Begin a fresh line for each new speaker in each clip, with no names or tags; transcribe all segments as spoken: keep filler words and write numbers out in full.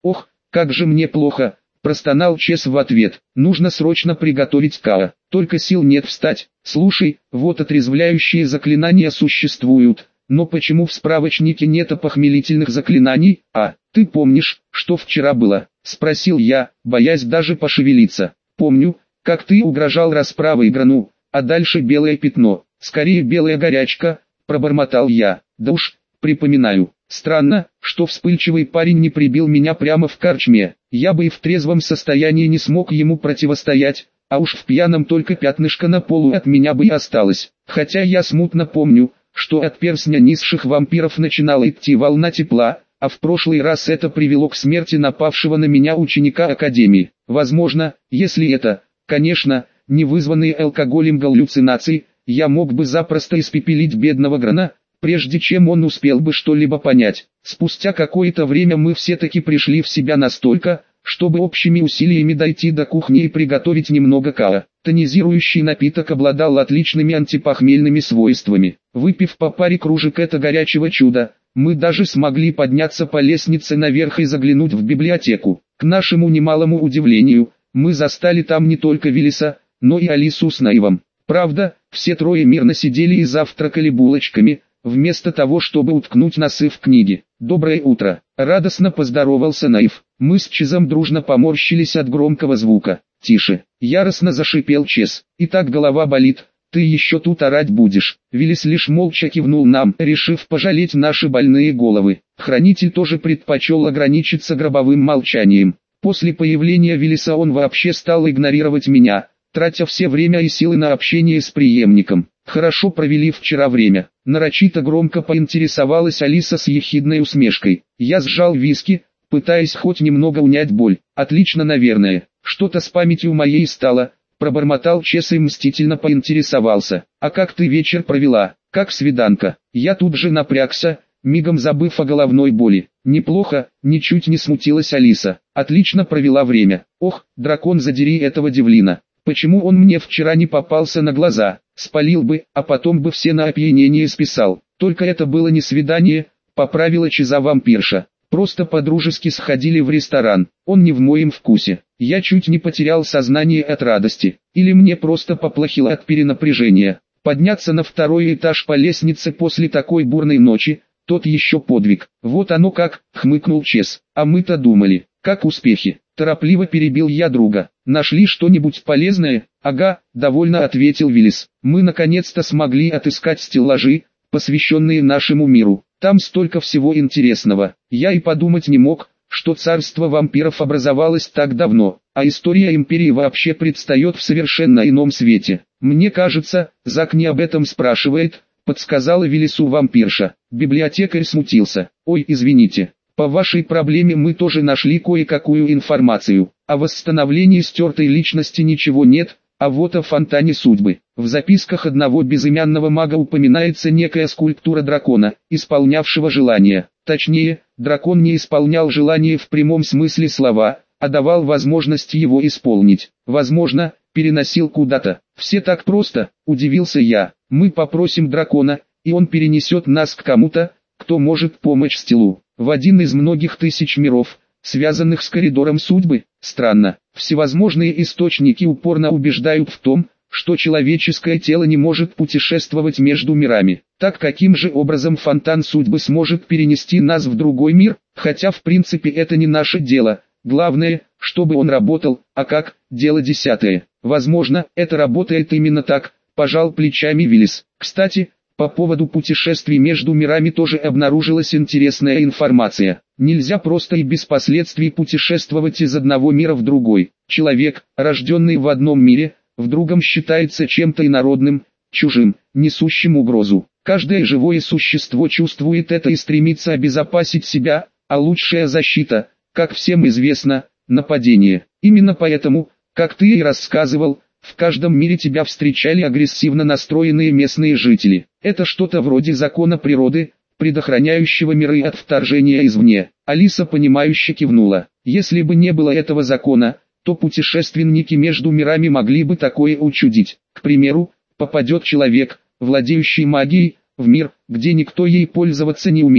Ох, как же мне плохо, простонал Чес в ответ. Нужно срочно приготовить Каа. Только сил нет встать. Слушай, вот отрезвляющие заклинания существуют. Но почему в справочнике нет опохмелительных заклинаний? А, ты помнишь, что вчера было? Спросил я, боясь даже пошевелиться. Помню, как ты угрожал расправой Грану, а дальше белое пятно. Скорее белая горячка, пробормотал я. Да уж, припоминаю. Странно, что вспыльчивый парень не прибил меня прямо в корчме. Я бы и в трезвом состоянии не смог ему противостоять, а уж в пьяном только пятнышко на полу от меня бы и осталось. Хотя я смутно помню, что от перстня низших вампиров начинала идти волна тепла, а в прошлый раз это привело к смерти напавшего на меня ученика Академии. Возможно, если это, конечно, не вызванные алкоголем галлюцинации, я мог бы запросто испепелить бедного Грана, прежде чем он успел бы что-либо понять. Спустя какое-то время мы все-таки пришли в себя настолько, чтобы общими усилиями дойти до кухни и приготовить немного Каа. Тонизирующий напиток обладал отличными антипохмельными свойствами. Выпив по паре кружек это горячего чуда, мы даже смогли подняться по лестнице наверх и заглянуть в библиотеку. К нашему немалому удивлению, мы застали там не только Виллиса, но и Алису с Наивом. Правда, все трое мирно сидели и завтракали булочками, вместо того, чтобы уткнуть носы в книги. «Доброе утро!» – радостно поздоровался Наив. Мы с Чезом дружно поморщились от громкого звука. «Тише!» – яростно зашипел Чез. «И так голова болит, ты еще тут орать будешь!» Виллис лишь молча кивнул нам, решив пожалеть наши больные головы. Хранитель тоже предпочел ограничиться гробовым молчанием. После появления Виллиса он вообще стал игнорировать меня, тратя все время и силы на общение с преемником. «Хорошо провели вчера время», — нарочито громко поинтересовалась Алиса с ехидной усмешкой. Я сжал виски, пытаясь хоть немного унять боль. «Отлично, наверное. Что-то с памятью моей стало», — пробормотал Чес и мстительно поинтересовался. «А как ты вечер провела? Как свиданка?» Я тут же напрягся, мигом забыв о головной боли. «Неплохо», — ничуть не смутилась Алиса. «Отлично провела время. Ох, дракон задери этого Девлина. Почему он мне вчера не попался на глаза? Спалил бы, а потом бы все на опьянение списал. Только это было не свидание», — поправила Чеза вампирша. «Просто по-дружески сходили в ресторан. Он не в моем вкусе. Я чуть не потерял сознание от радости. Или мне просто поплохело от перенапряжения. Подняться на второй этаж по лестнице после такой бурной ночи — тот еще подвиг. Вот оно как», — хмыкнул Чез. «А мы-то думали, как успехи?» Торопливо перебил я друга. «Нашли что-нибудь полезное?» «Ага», — довольно ответил Виллис. «Мы наконец-то смогли отыскать стеллажи, посвященные нашему миру. Там столько всего интересного. Я и подумать не мог, что царство вампиров образовалось так давно, а история империи вообще предстает в совершенно ином свете. Мне кажется, Зак не об этом спрашивает», — подсказала Виллису вампирша. Библиотекарь смутился. «Ой, извините. По вашей проблеме мы тоже нашли кое-какую информацию. О восстановлении стертой личности ничего нет, а вот о фонтане судьбы. В записках одного безымянного мага упоминается некая скульптура дракона, исполнявшего желания. Точнее, дракон не исполнял желание в прямом смысле слова, а давал возможность его исполнить. Возможно, переносил куда-то. Все так просто, удивился я. Мы попросим дракона, и он перенесет нас к кому-то, кто может помочь Стелу. В один из многих тысяч миров, связанных с коридором судьбы. Странно, всевозможные источники упорно убеждают в том, что человеческое тело не может путешествовать между мирами. Так каким же образом фонтан судьбы сможет перенести нас в другой мир? Хотя в принципе это не наше дело. Главное, чтобы он работал, а как, дело десятое. Возможно, это работает именно так, пожал плечами Виллис. Кстати, по поводу путешествий между мирами тоже обнаружилась интересная информация. Нельзя просто и без последствий путешествовать из одного мира в другой. Человек, рожденный в одном мире, в другом считается чем-то инородным, чужим, несущим угрозу. Каждое живое существо чувствует это и стремится обезопасить себя, а лучшая защита, как всем известно, нападение. Именно поэтому, как ты и рассказывал, в каждом мире тебя встречали агрессивно настроенные местные жители. Это что-то вроде закона природы, предохраняющего миры от вторжения извне. Алиса понимающе кивнула. Если бы не было этого закона, то путешественники между мирами могли бы такое учудить. К примеру, попадет человек, владеющий магией, в мир, где никто ей пользоваться не умеет,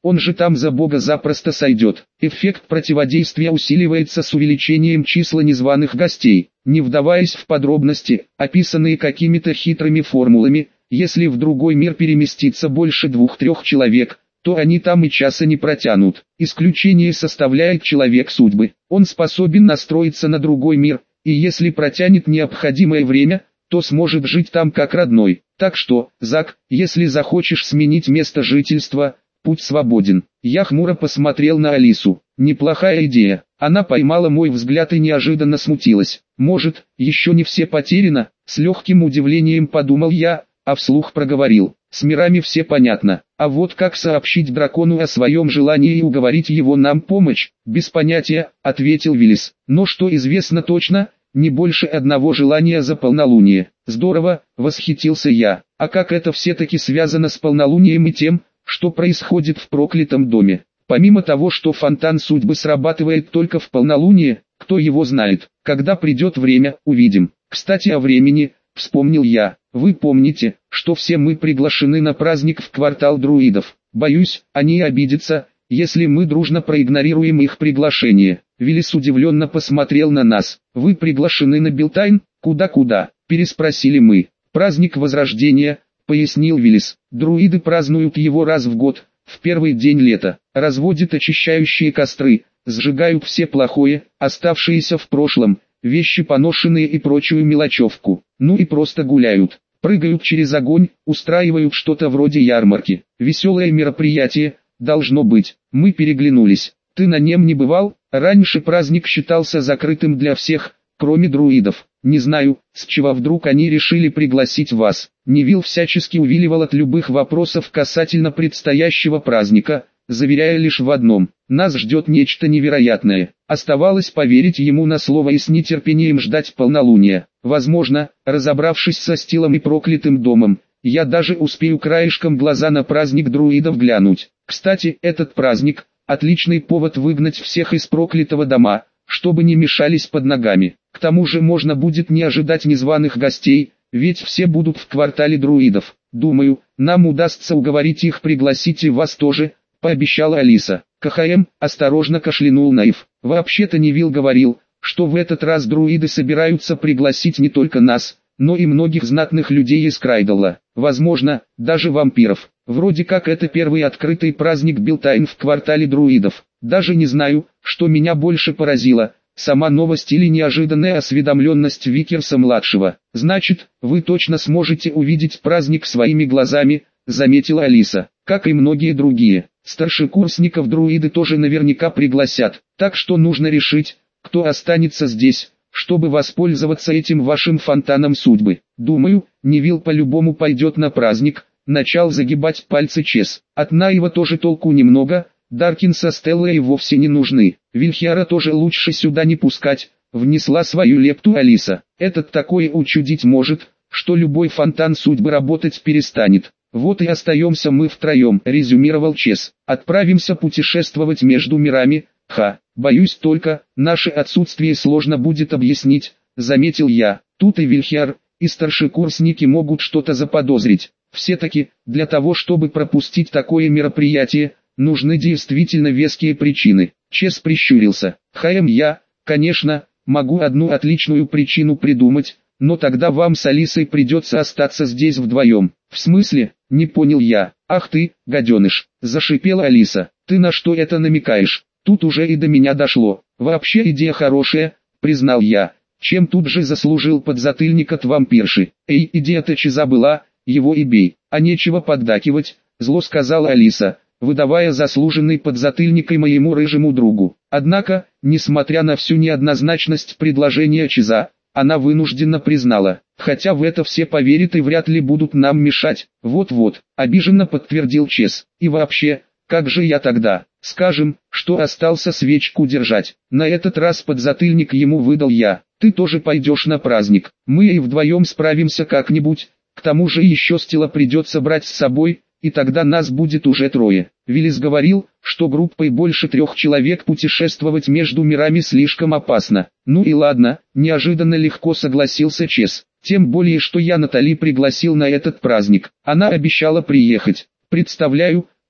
Он же там за бога запросто сойдет. Эффект противодействия усиливается с увеличением числа незваных гостей. Не вдаваясь в подробности, описанные какими-то хитрыми формулами, если в другой мир переместится больше двух-трех человек, то они там и часа не протянут. Исключение составляет человек судьбы. Он способен настроиться на другой мир, и если протянет необходимое время, то сможет жить там как родной. Так что, Зак, если захочешь сменить место жительства, путь свободен. Я хмуро посмотрел на Алису. Неплохая идея. Она поймала мой взгляд и неожиданно смутилась. Может, еще не все потеряно? С легким удивлением подумал я, а вслух проговорил. С мирами все понятно. А вот как сообщить дракону о своем желании и уговорить его нам помочь? Без понятия, ответил Виллис. Но что известно точно, не больше одного желания за полнолуние. Здорово, восхитился я. А как это все-таки связано с полнолунием и тем, что происходит в проклятом доме? Помимо того, что фонтан судьбы срабатывает только в полнолуние, кто его знает. Когда придет время, увидим. Кстати, о времени, вспомнил я. Вы помните, что все мы приглашены на праздник в квартал друидов. Боюсь, они обидятся, если мы дружно проигнорируем их приглашение. Виллис удивленно посмотрел на нас. Вы приглашены на Белтайн? Куда-куда? Переспросили мы. Праздник Возрождения, пояснил Виллис. Друиды празднуют его раз в год, в первый день лета. Разводят очищающие костры, сжигают все плохое, оставшееся в прошлом, вещи поношенные и прочую мелочевку. Ну и просто гуляют. Прыгают через огонь, устраивают что-то вроде ярмарки. Веселое мероприятие, должно быть. Мы переглянулись. Ты на нем не бывал? Раньше праздник считался закрытым для всех, кроме друидов. Не знаю, с чего вдруг они решили пригласить вас. Невилл всячески увиливал от любых вопросов касательно предстоящего праздника, заверяя лишь в одном: нас ждет нечто невероятное. Оставалось поверить ему на слово и с нетерпением ждать полнолуния. Возможно, разобравшись со Стилом и проклятым домом, я даже успею краешком глаза на праздник друидов глянуть. Кстати, этот праздник – отличный повод выгнать всех из проклятого дома, чтобы не мешались под ногами. К тому же можно будет не ожидать незваных гостей, ведь все будут в квартале друидов. Думаю, нам удастся уговорить их пригласить и вас тоже, пообещала Алиса. КХМ осторожно кашлянул Наив. Вообще-то Невилл говорил, что в этот раз друиды собираются пригласить не только нас, но и многих знатных людей из Крайдалла. Возможно, даже вампиров. Вроде как это первый открытый праздник Белтайн в квартале друидов. Даже не знаю, что меня больше поразило, сама новость или неожиданная осведомленность Викерса-младшего. Значит, вы точно сможете увидеть праздник своими глазами, заметила Алиса, как и многие другие. Старшекурсников друиды тоже наверняка пригласят, так что нужно решить, кто останется здесь, чтобы воспользоваться этим вашим фонтаном судьбы. Думаю, Невилл по-любому пойдет на праздник. Начал загибать пальцы Чес. От Наива тоже толку немного, Даркин со Стеллой вовсе не нужны. Вильхиара тоже лучше сюда не пускать, внесла свою лепту Алиса. Этот такое учудить может, что любой фонтан судьбы работать перестанет. Вот и остаемся мы втроем, резюмировал Чес. Отправимся путешествовать между мирами, ха. Боюсь только, наше отсутствие сложно будет объяснить, заметил я. Тут и Вильхиар, и старшекурсники могут что-то заподозрить. Все-таки, для того чтобы пропустить такое мероприятие, нужны действительно веские причины. Чес прищурился. ХМ я, конечно, могу одну отличную причину придумать, но тогда вам с Алисой придется остаться здесь вдвоем. В смысле, не понял я. Ах ты, гаденыш, зашипела Алиса. Ты на что это намекаешь? Тут уже и до меня дошло. Вообще идея хорошая, признал я, чем тут же заслужил подзатыльник от вампирши. Эй, идея-то Чеза была, его и бей, а нечего поддакивать, зло сказала Алиса, выдавая заслуженный подзатыльник и моему рыжему другу. Однако, несмотря на всю неоднозначность предложения Чеза, она вынужденно признала, хотя в это все поверят и вряд ли будут нам мешать. Вот-вот, обиженно подтвердил Чез. И вообще, как же я тогда, скажем, что остался свечку держать. На этот раз подзатыльник ему выдал я. Ты тоже пойдешь на праздник, мы и вдвоем справимся как-нибудь. К тому же еще Стила придется брать с собой, и тогда нас будет уже трое. Виллис говорил, что группой больше трех человек путешествовать между мирами слишком опасно. Ну и ладно, неожиданно легко согласился Чес. Тем более, что я Натали пригласил на этот праздник. Она обещала приехать. Представляю,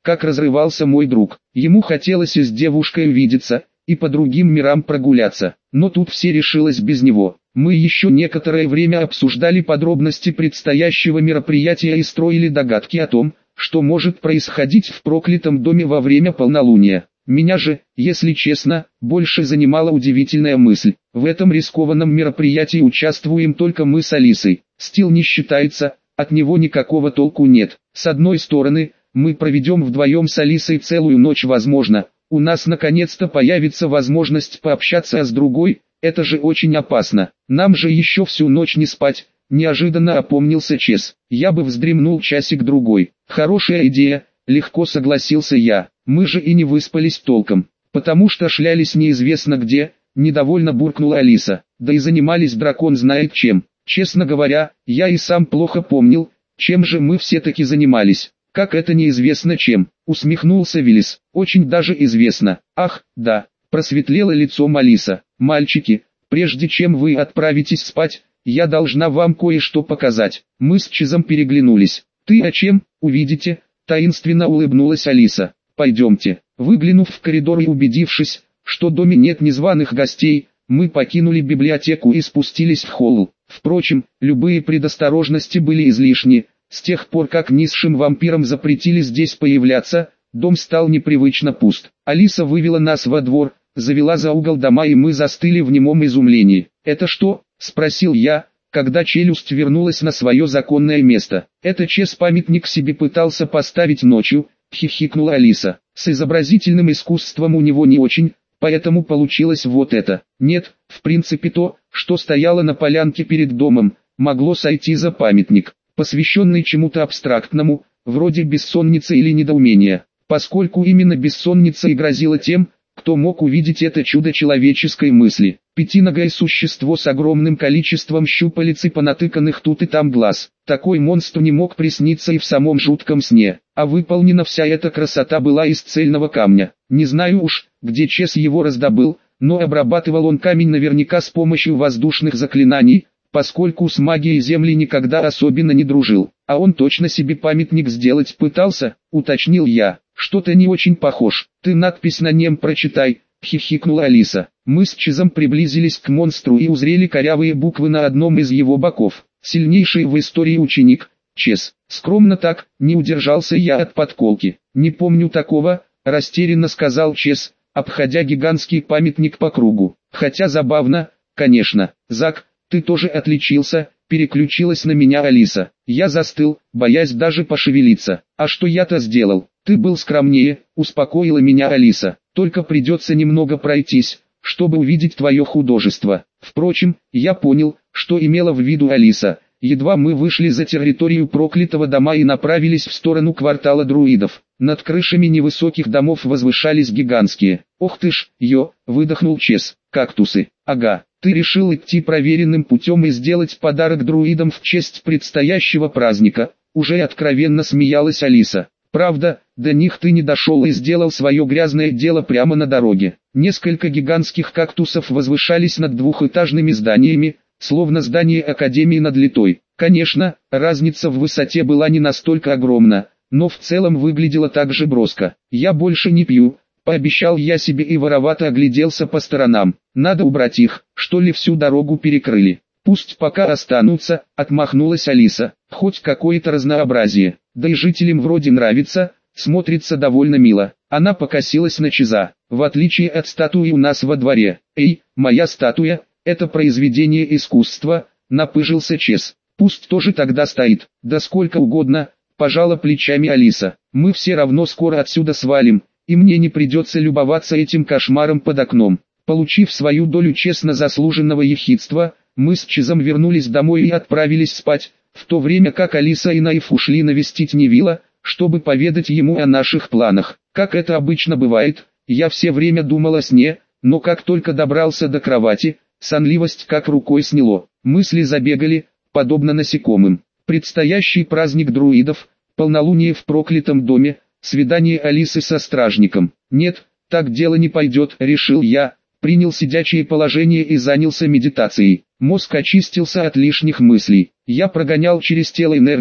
как разрывался мой друг. Ему хотелось и с девушкой увидеться, и по другим мирам прогуляться, но тут все решилось без него. Мы еще некоторое время обсуждали подробности предстоящего мероприятия и строили догадки о том, что может происходить в проклятом доме во время полнолуния. Меня же, если честно, больше занимала удивительная мысль. В этом рискованном мероприятии участвуем только мы с Алисой. Стил не считается, от него никакого толку нет. С одной стороны, мы проведем вдвоем с Алисой целую ночь, возможно. У нас наконец-то появится возможность пообщаться, а с другой, это же очень опасно. Нам же еще всю ночь не спать. Неожиданно опомнился Чес. Я бы вздремнул часик-другой. Хорошая идея, легко согласился я. Мы же и не выспались толком, потому что шлялись неизвестно где, недовольно буркнула Алиса. Да и занимались дракон знает чем. Честно говоря, я и сам плохо помнил, чем же мы все-таки занимались. Как это неизвестно чем, усмехнулся Виллис. Очень даже известно. Ах, да, просветлело лицом Алиса. Мальчики, прежде чем вы отправитесь спать, я должна вам кое-что показать. Мы с Чезом переглянулись. Ты о чем, увидите? Таинственно улыбнулась Алиса. Пойдемте. Выглянув в коридор и убедившись, что в доме нет незваных гостей, мы покинули библиотеку и спустились в холл. Впрочем, любые предосторожности были излишни. С тех пор, как низшим вампирам запретили здесь появляться, дом стал непривычно пуст. Алиса вывела нас во двор, завела за угол дома, и мы застыли в немом изумлении. «Это что?» – спросил я, когда челюсть вернулась на свое законное место. «Это Чес памятник себе пытался поставить ночью», – хихикнула Алиса. «С изобразительным искусством у него не очень, поэтому получилось вот это. Нет, в принципе то, что стояло на полянке перед домом, могло сойти за памятник, посвященный чему-то абстрактному, вроде бессонницы или недоумения, поскольку именно бессонница и грозила тем, кто мог увидеть это чудо человеческой мысли. Пятиногое существо с огромным количеством щупалец и понатыканных тут и там глаз. Такой монстр не мог присниться и в самом жутком сне, а выполнена вся эта красота была из цельного камня. Не знаю уж, где Чес его раздобыл, но обрабатывал он камень наверняка с помощью воздушных заклинаний, поскольку с магией земли никогда особенно не дружил. А он точно себе памятник сделать пытался, уточнил я. Что-то не очень похож. Ты надпись на нем прочитай, хихикнула Алиса. Мы с Чезом приблизились к монстру и узрели корявые буквы на одном из его боков. Сильнейший в истории ученик, Чез. Скромно так, не удержался я от подколки. Не помню такого, растерянно сказал Чез, обходя гигантский памятник по кругу. Хотя забавно, конечно. Зак, ты тоже отличился, переключилась на меня Алиса. Я застыл, боясь даже пошевелиться. А что я-то сделал? Ты был скромнее, успокоила меня Алиса. Только придется немного пройтись, чтобы увидеть твое художество. Впрочем, я понял, что имела в виду Алиса. Едва мы вышли за территорию проклятого дома и направились в сторону квартала друидов. Над крышами невысоких домов возвышались гигантские. Ох ты ж, ё, выдохнул Чес. Кактусы. Ага, ты решил идти проверенным путем и сделать подарок друидам в честь предстоящего праздника. Уже откровенно смеялась Алиса. Правда, до них ты не дошел и сделал свое грязное дело прямо на дороге. Несколько гигантских кактусов возвышались над двухэтажными зданиями, словно здание Академии над Литой. Конечно, разница в высоте была не настолько огромна, но в целом выглядела так же броско. Я больше не пью, пообещал я себе и воровато огляделся по сторонам. Надо убрать их, что ли всю дорогу перекрыли. Пусть пока останутся, отмахнулась Алиса, хоть какое-то разнообразие. Да и жителям вроде нравится, смотрится довольно мило. Она покосилась на Чеза. В отличие от статуи у нас во дворе. Эй, моя статуя, это произведение искусства, напыжился Чез. Пусть тоже тогда стоит, да сколько угодно, пожала плечами Алиса. Мы все равно скоро отсюда свалим, и мне не придется любоваться этим кошмаром под окном. Получив свою долю честно заслуженного ехидства, мы с Чезом вернулись домой и отправились спать, в то время как Алиса и Наив ушли навестить Невилла, чтобы поведать ему о наших планах. Как это обычно бывает, я все время думал о сне, но как только добрался до кровати, сонливость как рукой сняло. Мысли забегали, подобно насекомым. Предстоящий праздник друидов, полнолуние в проклятом доме, свидание Алисы со стражником. Нет, так дело не пойдет, решил я, принял сидячее положение и занялся медитацией. Мозг очистился от лишних мыслей. Я прогонял через тело энергию,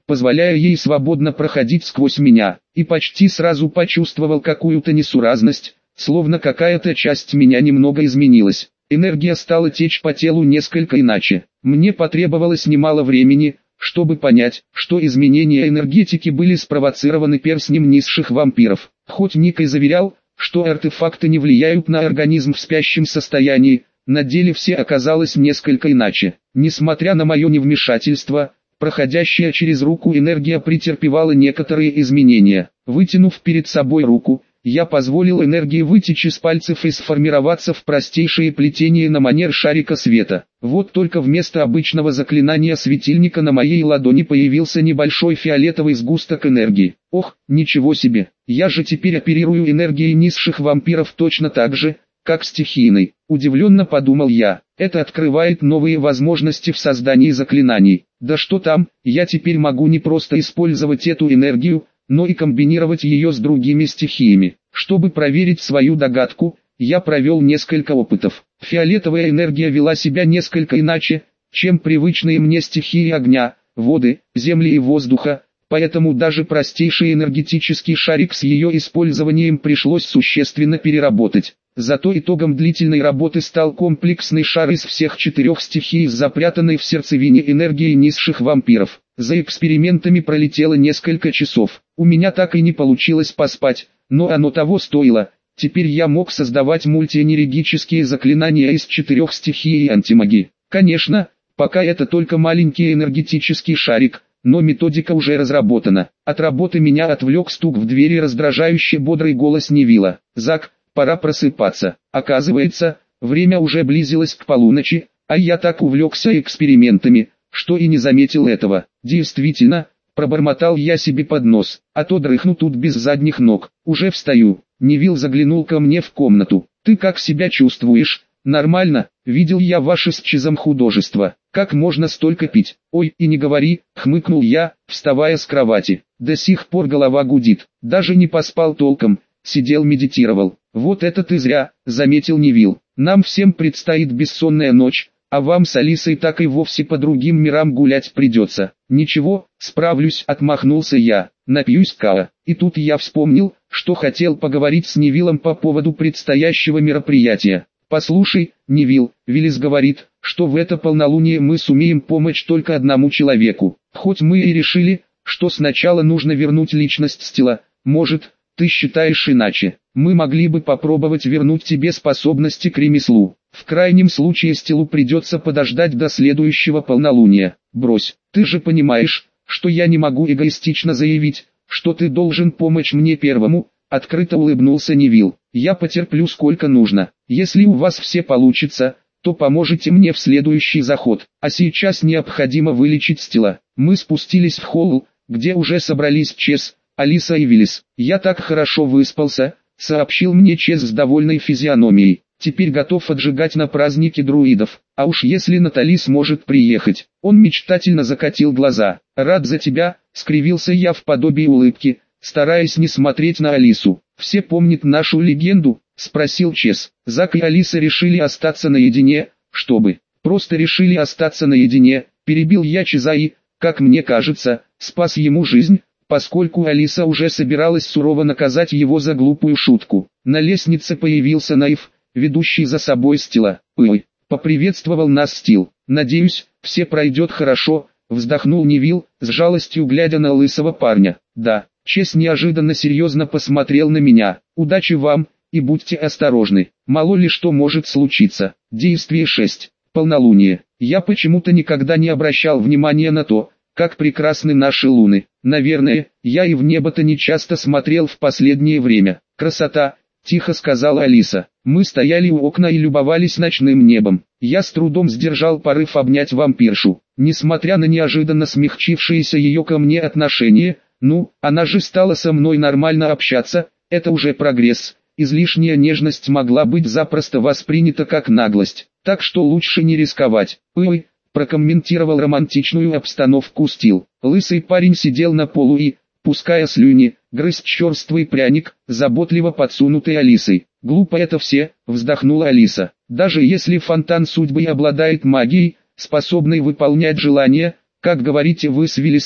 позволяя ей свободно проходить сквозь меня, и почти сразу почувствовал какую-то несуразность, словно какая-то часть меня немного изменилась. Энергия стала течь по телу несколько иначе. Мне потребовалось немало времени, чтобы понять, что изменения энергетики были спровоцированы перстнем низших вампиров. Хоть Ник и заверял, что артефакты не влияют на организм в спящем состоянии, на деле все оказалось несколько иначе. Несмотря на мое невмешательство, проходящая через руку энергия претерпевала некоторые изменения. Вытянув перед собой руку, я позволил энергии вытечь из пальцев и сформироваться в простейшее плетение на манер шарика света. Вот только вместо обычного заклинания светильника на моей ладони появился небольшой фиолетовый сгусток энергии. Ох, ничего себе, я же теперь оперирую энергией низших вампиров точно так же, как стихийной. Удивленно подумал я, это открывает новые возможности в создании заклинаний. Да что там, я теперь могу не просто использовать эту энергию, но и комбинировать ее с другими стихиями. Чтобы проверить свою догадку, я провел несколько опытов. Фиолетовая энергия вела себя несколько иначе, чем привычные мне стихии огня, воды, земли и воздуха, поэтому даже простейший энергетический шарик с ее использованием пришлось существенно переработать. Зато итогом длительной работы стал комплексный шар из всех четырех стихий с запрятанной в сердцевине энергией низших вампиров. За экспериментами пролетело несколько часов. У меня так и не получилось поспать, но оно того стоило. Теперь я мог создавать мультиэнергетические заклинания из четырех стихий и антимагии. Конечно, пока это только маленький энергетический шарик, но методика уже разработана. От работы меня отвлек стук в двери и раздражающий бодрый голос Невилла. «Зак, пора просыпаться». Оказывается, время уже близилось к полуночи, а я так увлекся экспериментами, что и не заметил этого. Действительно, пробормотал я себе под нос, а то дрыхну тут без задних ног. Уже встаю. Невилл заглянул ко мне в комнату. «Ты как себя чувствуешь?» «Нормально, видел я ваше с Чизом художество. Как можно столько пить?» «Ой, и не говори», хмыкнул я, вставая с кровати. До сих пор голова гудит. Даже не поспал толком, сидел медитировал. «Вот это ты зря», заметил Невилл. «Нам всем предстоит бессонная ночь, а вам с Алисой так и вовсе по другим мирам гулять придется». «Ничего, справлюсь», отмахнулся я. «Напьюсь каа». И тут я вспомнил, что хотел поговорить с Невиллом по поводу предстоящего мероприятия. «Послушай, Невилл, Виллис говорит, что в это полнолуние мы сумеем помочь только одному человеку. Хоть мы и решили, что сначала нужно вернуть личность Стила, может, ты считаешь иначе. Мы могли бы попробовать вернуть тебе способности к ремеслу. В крайнем случае Стилу придется подождать до следующего полнолуния. Брось, ты же понимаешь, что я не могу эгоистично заявить, что ты должен помочь мне первому», открыто улыбнулся Невилл. «Я потерплю сколько нужно. Если у вас все получится, то поможете мне в следующий заход. А сейчас необходимо вылечить Стила». Мы спустились в холл, где уже собрались Чез, Алиса и Виллис. «Я так хорошо выспался», сообщил мне Чез с довольной физиономией. «Теперь готов отжигать на празднике друидов. А уж если Натали сможет приехать». Он мечтательно закатил глаза. «Рад за тебя», скривился я в подобии улыбки, стараясь не смотреть на Алису. «Все помнят нашу легенду?» спросил Чез. Зак и Алиса решили остаться наедине, чтобы... Просто решили остаться наедине, перебил я Чеза и, как мне кажется, спас ему жизнь, поскольку Алиса уже собиралась сурово наказать его за глупую шутку. На лестнице появился Наив, ведущий за собой Стила. «Ой», поприветствовал нас Стил. «Надеюсь, все пройдет хорошо», вздохнул Невилл, с жалостью глядя на лысого парня. «Да». Чез неожиданно серьезно посмотрел на меня. «Удачи вам, и будьте осторожны, мало ли что может случиться». Действие шесть. Полнолуние. Я почему-то никогда не обращал внимания на то, как прекрасны наши луны. Наверное, я и в небо-то не часто смотрел в последнее время. «Красота», тихо сказала Алиса. Мы стояли у окна и любовались ночным небом. Я с трудом сдержал порыв обнять вампиршу. Несмотря на неожиданно смягчившееся ее ко мне отношение, ну, она же стала со мной нормально общаться, это уже прогресс. Излишняя нежность могла быть запросто воспринята как наглость, так что лучше не рисковать. «Ой», прокомментировал романтичную обстановку Стил. Лысый парень сидел на полу и, пуская слюни, грыз черствый пряник, заботливо подсунутый Алисой. «Глупо это все», вздохнула Алиса. «Даже если фонтан судьбы обладает магией, способной выполнять желания, как говорите вы с Виллисом,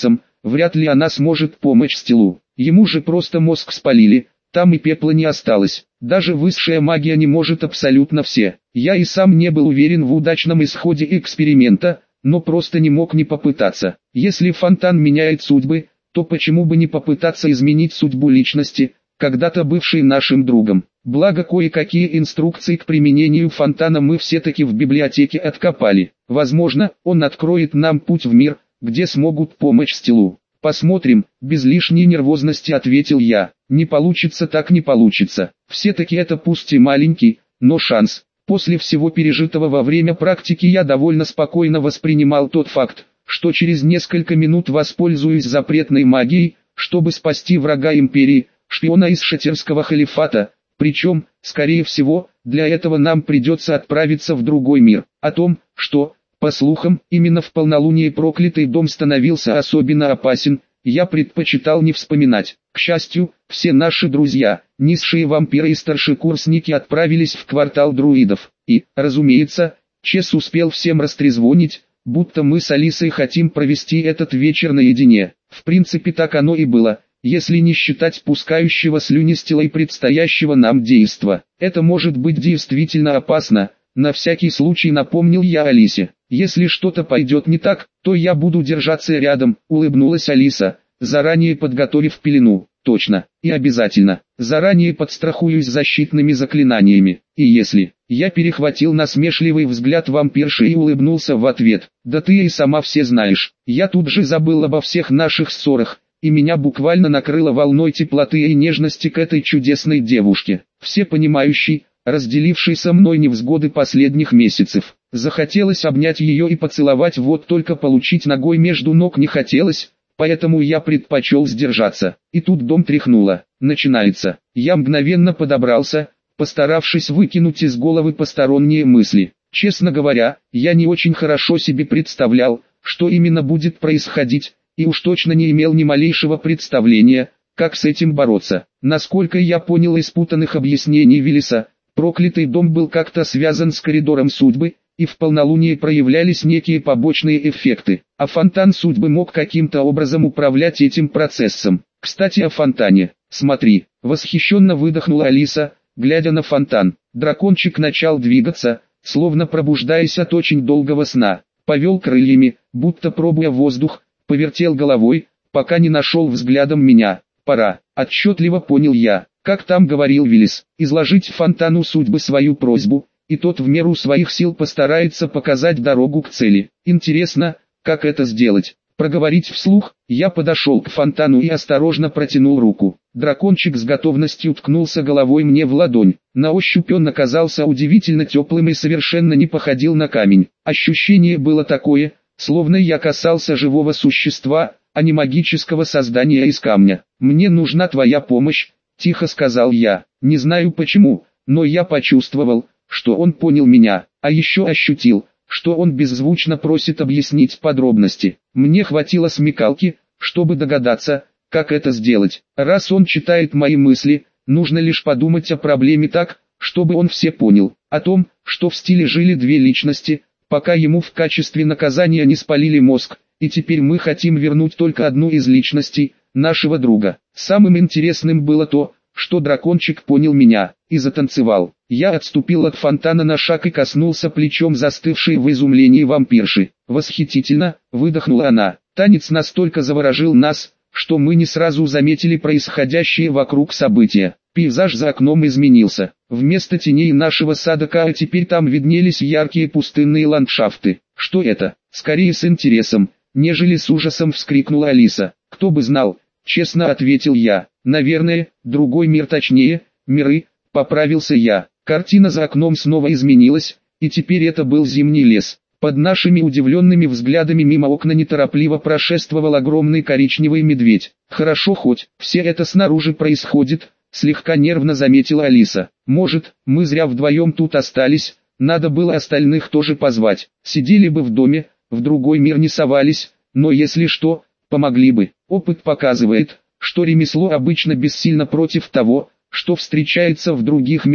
вряд ли она сможет помочь Стилу. Ему же просто мозг спалили, там и пепла не осталось. Даже высшая магия не может абсолютно все. Я и сам не был уверен в удачном исходе эксперимента, но просто не мог не попытаться. Если фонтан меняет судьбы, то почему бы не попытаться изменить судьбу личности, когда-то бывшей нашим другом. Благо кое-какие инструкции к применению фонтана мы все-таки в библиотеке откопали. Возможно, он откроет нам путь в мир, где смогут помочь Стилу. Посмотрим, без лишней нервозности ответил я. Не получится так не получится. Все-таки это пусть и маленький, но шанс. После всего пережитого во время практики я довольно спокойно воспринимал тот факт, что через несколько минут воспользуюсь запретной магией, чтобы спасти врага империи, шпиона из шатерского халифата. Причем, скорее всего, для этого нам придется отправиться в другой мир. О том, что, по слухам, именно в полнолуние проклятый дом становился особенно опасен, я предпочитал не вспоминать. К счастью, все наши друзья, низшие вампиры и старшекурсники отправились в квартал друидов. И, разумеется, Чес успел всем растрезвонить, будто мы с Алисой хотим провести этот вечер наедине. В принципе так оно и было, если не считать пускающего слюни Стила и предстоящего нам действа. Это может быть действительно опасно, на всякий случай напомнил я Алисе. Если что-то пойдет не так, то я буду держаться рядом, улыбнулась Алиса, заранее подготовив пелену. Точно, и обязательно, заранее подстрахуюсь защитными заклинаниями. И если... Я перехватил насмешливый взгляд вампирши и улыбнулся в ответ. Да ты и сама все знаешь. Я тут же забыл обо всех наших ссорах, и меня буквально накрыло волной теплоты и нежности к этой чудесной девушке. Всепонимающий, разделивший со мной невзгоды последних месяцев. Захотелось обнять ее и поцеловать, вот только получить ногой между ног не хотелось, поэтому я предпочел сдержаться. И тут дом тряхнуло. Начинается. Я мгновенно подобрался, постаравшись выкинуть из головы посторонние мысли. Честно говоря, я не очень хорошо себе представлял, что именно будет происходить, и уж точно не имел ни малейшего представления, как с этим бороться. Насколько я понял из путанных объяснений Виллиса, проклятый дом был как-то связан с коридором судьбы, и в полнолуние проявлялись некие побочные эффекты, а фонтан судьбы мог каким-то образом управлять этим процессом. Кстати о фонтане, смотри, восхищенно выдохнула Алиса, глядя на фонтан. Дракончик начал двигаться, словно пробуждаясь от очень долгого сна, повел крыльями, будто пробуя воздух, повертел головой, пока не нашел взглядом меня. Пора, отчетливо понял я, как там говорил Виллис, изложить фонтану судьбы свою просьбу, и тот в меру своих сил постарается показать дорогу к цели. Интересно, как это сделать? Проговорить вслух, я подошел к фонтану и осторожно протянул руку. Дракончик с готовностью ткнулся головой мне в ладонь. На ощупь он оказался удивительно теплым и совершенно не походил на камень. Ощущение было такое, словно я касался живого существа, а не магического создания из камня. «Мне нужна твоя помощь», — тихо сказал я. Не знаю почему, но я почувствовал, что он понял меня, а еще ощутил, что он беззвучно просит объяснить подробности. Мне хватило смекалки, чтобы догадаться, как это сделать. Раз он читает мои мысли, нужно лишь подумать о проблеме так, чтобы он все понял. О том, что в стиле жили две личности, пока ему в качестве наказания не спалили мозг, и теперь мы хотим вернуть только одну из личностей, нашего друга. Самым интересным было то, что дракончик понял меня, и затанцевал. Я отступил от фонтана на шаг и коснулся плечом застывшей в изумлении вампирши. «Восхитительно!» — выдохнула она. Танец настолько заворожил нас, что мы не сразу заметили происходящее вокруг события. Пейзаж за окном изменился. Вместо теней нашего сада Каа теперь там виднелись яркие пустынные ландшафты. «Что это?» — скорее с интересом, нежели с ужасом вскрикнула Алиса. «Кто бы знал?» — честно ответил я. «Наверное, другой мир, точнее, миры», — поправился я. Картина за окном снова изменилась, и теперь это был зимний лес. Под нашими удивленными взглядами мимо окна неторопливо прошествовал огромный коричневый медведь. «Хорошо хоть, все это снаружи происходит», — слегка нервно заметила Алиса. «Может, мы зря вдвоем тут остались, надо было остальных тоже позвать. Сидели бы в доме, в другой мир не совались, но если что, помогли бы. Опыт показывает, что ремесло обычно бессильно против того, что встречается в других мирах»,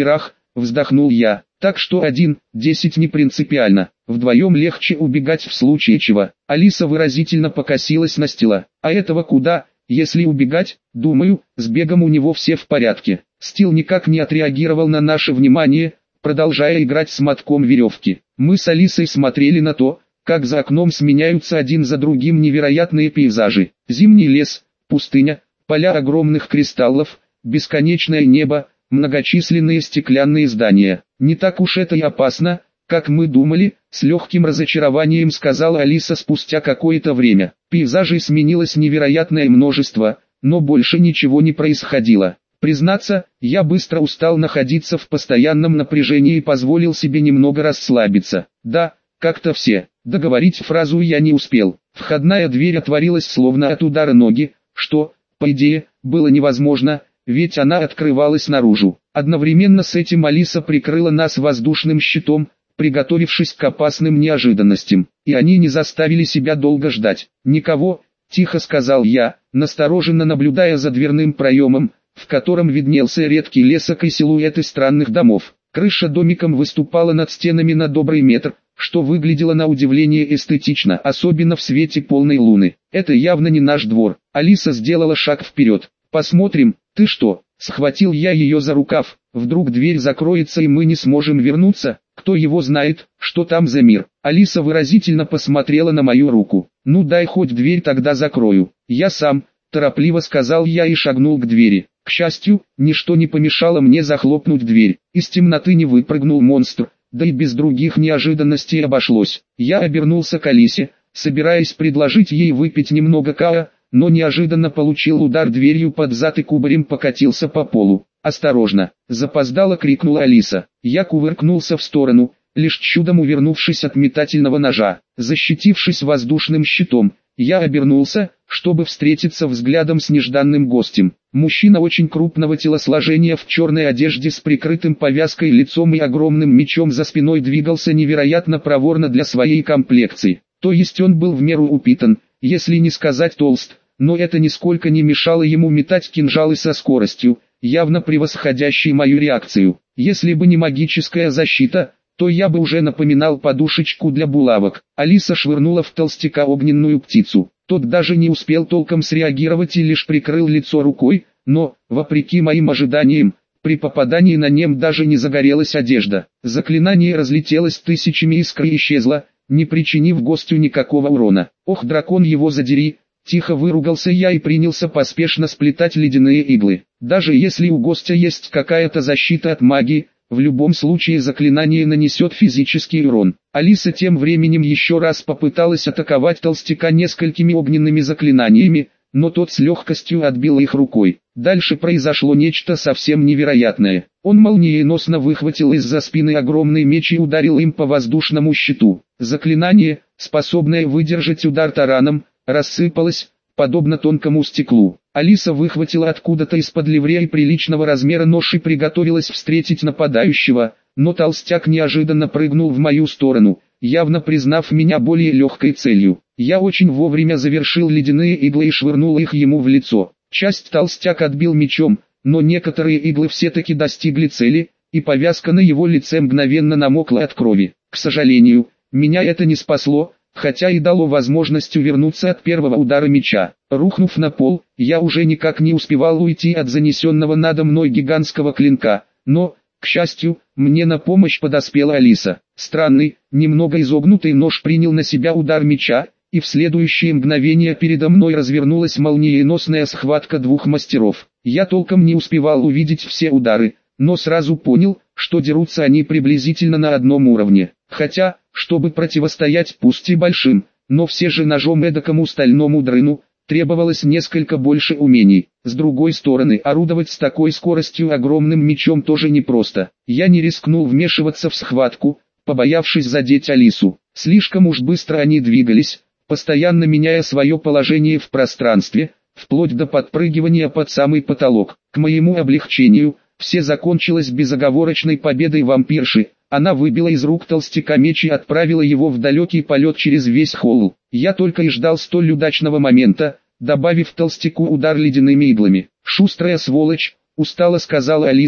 вздохнул я. Так что один, десять не принципиально, вдвоем легче убегать в случае чего. Алиса выразительно покосилась на Стила. А этого куда, если убегать? Думаю, с бегом у него все в порядке. Стил никак не отреагировал на наше внимание, продолжая играть с мотком веревки. Мы с Алисой смотрели на то, как за окном сменяются один за другим невероятные пейзажи. Зимний лес, пустыня, поля огромных кристаллов, бесконечное небо, многочисленные стеклянные здания. Не так уж это и опасно, как мы думали, с легким разочарованием сказала Алиса спустя какое-то время. Пейзажей сменилось невероятное множество, но больше ничего не происходило. Признаться, я быстро устал находиться в постоянном напряжении и позволил себе немного расслабиться. Да, как-то все. Договорить фразу я не успел. Входная дверь отворилась словно от удара ноги, что, по идее, было невозможно, ведь она открывалась наружу. Одновременно с этим Алиса прикрыла нас воздушным щитом, приготовившись к опасным неожиданностям. И они не заставили себя долго ждать. «Никого», — тихо сказал я, настороженно наблюдая за дверным проемом, в котором виднелся редкий лесок и силуэты странных домов. Крыша домиком выступала над стенами на добрый метр, что выглядело на удивление эстетично, особенно в свете полной луны. Это явно не наш двор. Алиса сделала шаг вперед. «Посмотрим, ты что?» Схватил я ее за рукав. «Вдруг дверь закроется и мы не сможем вернуться? Кто его знает, что там за мир?» Алиса выразительно посмотрела на мою руку. «Ну дай хоть дверь, тогда закрою». «Я сам», торопливо сказал я и шагнул к двери. К счастью, ничто не помешало мне захлопнуть дверь. Из темноты не выпрыгнул монстр, да и без других неожиданностей обошлось. Я обернулся к Алисе, собираясь предложить ей выпить немного каа, но неожиданно получил удар дверью под зад и кубарем покатился по полу. «Осторожно!» – запоздало крикнула Алиса. Я кувыркнулся в сторону, лишь чудом увернувшись от метательного ножа. Защитившись воздушным щитом, я обернулся, чтобы встретиться взглядом с нежданным гостем. Мужчина очень крупного телосложения в черной одежде с прикрытым повязкой лицом и огромным мечом за спиной двигался невероятно проворно для своей комплекции. То есть он был в меру упитан, если не сказать толст, но это нисколько не мешало ему метать кинжалы со скоростью, явно превосходящей мою реакцию. Если бы не магическая защита, то я бы уже напоминал подушечку для булавок. Алиса швырнула в толстяка огненную птицу. Тот даже не успел толком среагировать и лишь прикрыл лицо рукой, но, вопреки моим ожиданиям, при попадании на нем даже не загорелась одежда. Заклинание разлетелось тысячами искр и исчезло, не причинив гостю никакого урона. «Ох, дракон его задери!» Тихо выругался я и принялся поспешно сплетать ледяные иглы. Даже если у гостя есть какая-то защита от магии, в любом случае заклинание нанесет физический урон. Алиса тем временем еще раз попыталась атаковать толстяка несколькими огненными заклинаниями, но тот с легкостью отбил их рукой. Дальше произошло нечто совсем невероятное. Он молниеносно выхватил из-за спины огромный меч и ударил им по воздушному щиту. Заклинание, способное выдержать удар тараном, рассыпалось, подобно тонкому стеклу. Алиса выхватила откуда-то из-под ливрея приличного размера нож и приготовилась встретить нападающего, но толстяк неожиданно прыгнул в мою сторону, явно признав меня более легкой целью. Я очень вовремя завершил ледяные иглы и швырнул их ему в лицо. Часть толстяк отбил мечом, но некоторые иглы все-таки достигли цели, и повязка на его лице мгновенно намокла от крови. К сожалению, меня это не спасло, хотя и дало возможность увернуться от первого удара меча. Рухнув на пол, я уже никак не успевал уйти от занесенного надо мной гигантского клинка, но, к счастью, мне на помощь подоспела Алиса. Странный, немного изогнутый нож принял на себя удар меча, и в следующее мгновение передо мной развернулась молниеносная схватка двух мастеров. Я толком не успевал увидеть все удары, но сразу понял, что дерутся они приблизительно на одном уровне. Хотя, чтобы противостоять пусть и большим, но все же ножом эдакому стальному дрыну, требовалось несколько больше умений. С другой стороны, орудовать с такой скоростью огромным мечом тоже непросто. Я не рискнул вмешиваться в схватку, побоявшись задеть Алису. Слишком уж быстро они двигались, постоянно меняя свое положение в пространстве, вплоть до подпрыгивания под самый потолок. К моему облегчению, все закончилось безоговорочной победой вампирши. Она выбила из рук толстяка меч и отправила его в далекий полет через весь холл. Я только и ждал столь удачного момента, добавив толстяку удар ледяными иглами. «Шустрая сволочь», — устало сказала Алиса,